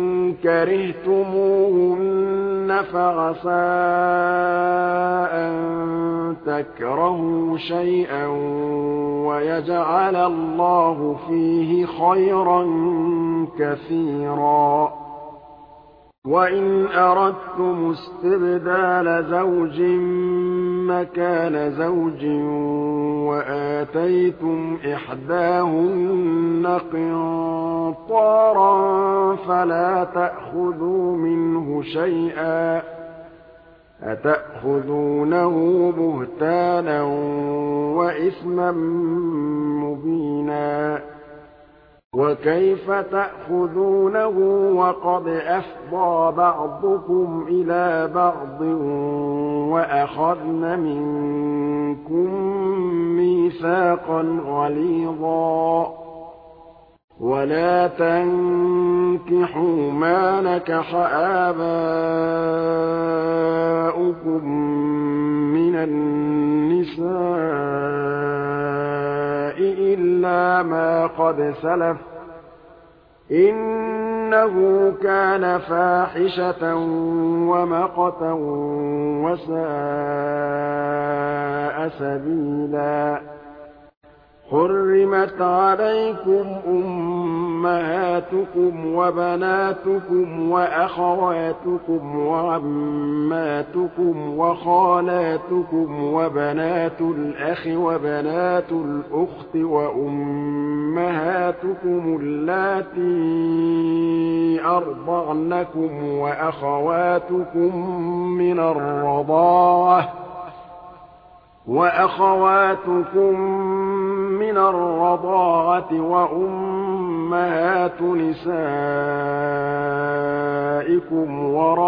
[SPEAKER 1] كَرِهْتُمُوهُنَّ فَعَسَىٰ أَن تَكْرَهُوا شَيْئًا وَيَجْعَلَ اللَّهُ فِيهِ خَيْرًا كَثِيرًا. وَإِنْ أَرَدتُّمُ اسْتِبْدَالَ زَوْجٍ مَّكَانَ زَوْجٍ وَآتَيْتُمْ إِحْدَاهُنَّ قِنطَارًا فَلَا تَأْخُذُوا مِنْهُ شَيْئًا ۚ أَتَأْخُذُونَهُ بُهْتَانًا وَإِثْمًا مُّبِينًا. وَكَيْفَ تَأْخُذُونَهُ وَقَدْ أَفْضَىٰ بَعْضُكُمْ إِلَىٰ بَعْضٍ وَأَخَذْنَ مِنكُم مِّيثَاقًا غَلِيظًا. وَلَا تَنكِحُوا مَا نَكَحَ آبَاؤُكُم مِّنَ النِّسَاءِ إِلَّا مَا قَدْ سَلَفَ ۚ إِنَّهُ كَانَ فَاحِشَةً وَمَقْتًا وَسَاءَ سَبِيلًا. حُرِّمَتْ عَلَيْكُمْ أُمَّهَاتُكُمْ وَبَنَاتُكُمْ وَأَخَوَاتُكُمْ وَعَمَّاتُكُمْ وَخَالَاتُكُمْ وَبَنَاتُ الْأَخِ وَبَنَاتُ الْأُخْتِ وَأُمَّهَاتُكُمُ اللَّاتِي أَرْضَعْنَكُمْ وَأَخَوَاتُكُم مِّنَ الرَّضَاعَةِ وَأُمَّهَاتُ نِسَائِكُمْ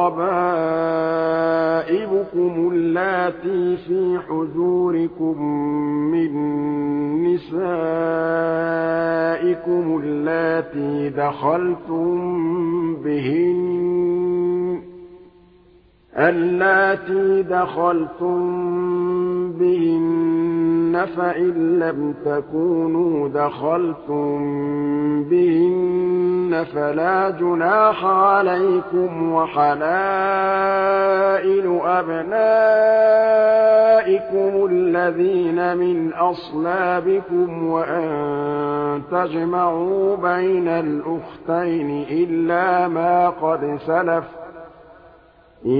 [SPEAKER 1] وَرَبَائِبُكُمُ اللَّاتِي فِي حُجُورِكُم مِّن نِّسَائِكُمُ اللَّاتِي دَخَلْتُم بِهِنَّ فَإِن لَّمْ تَكُونُوا دَخَلْتُم بِهِنَّ فَلَا جُنَاحَ عَلَيْكُمْ وَحَلَائِلُ أَبْنَائِكُمُ الَّذِينَ مِنْ أَصْلَابِكُمْ وَأَن تَجْمَعُوا بَيْنَ الْأُخْتَيْنِ إِلَّا مَا قَدْ سَلَفَ ۚ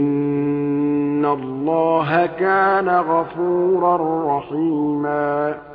[SPEAKER 1] إِنَّ اللَّهَ كَانَ غَفُورًا رَّحِيمًا.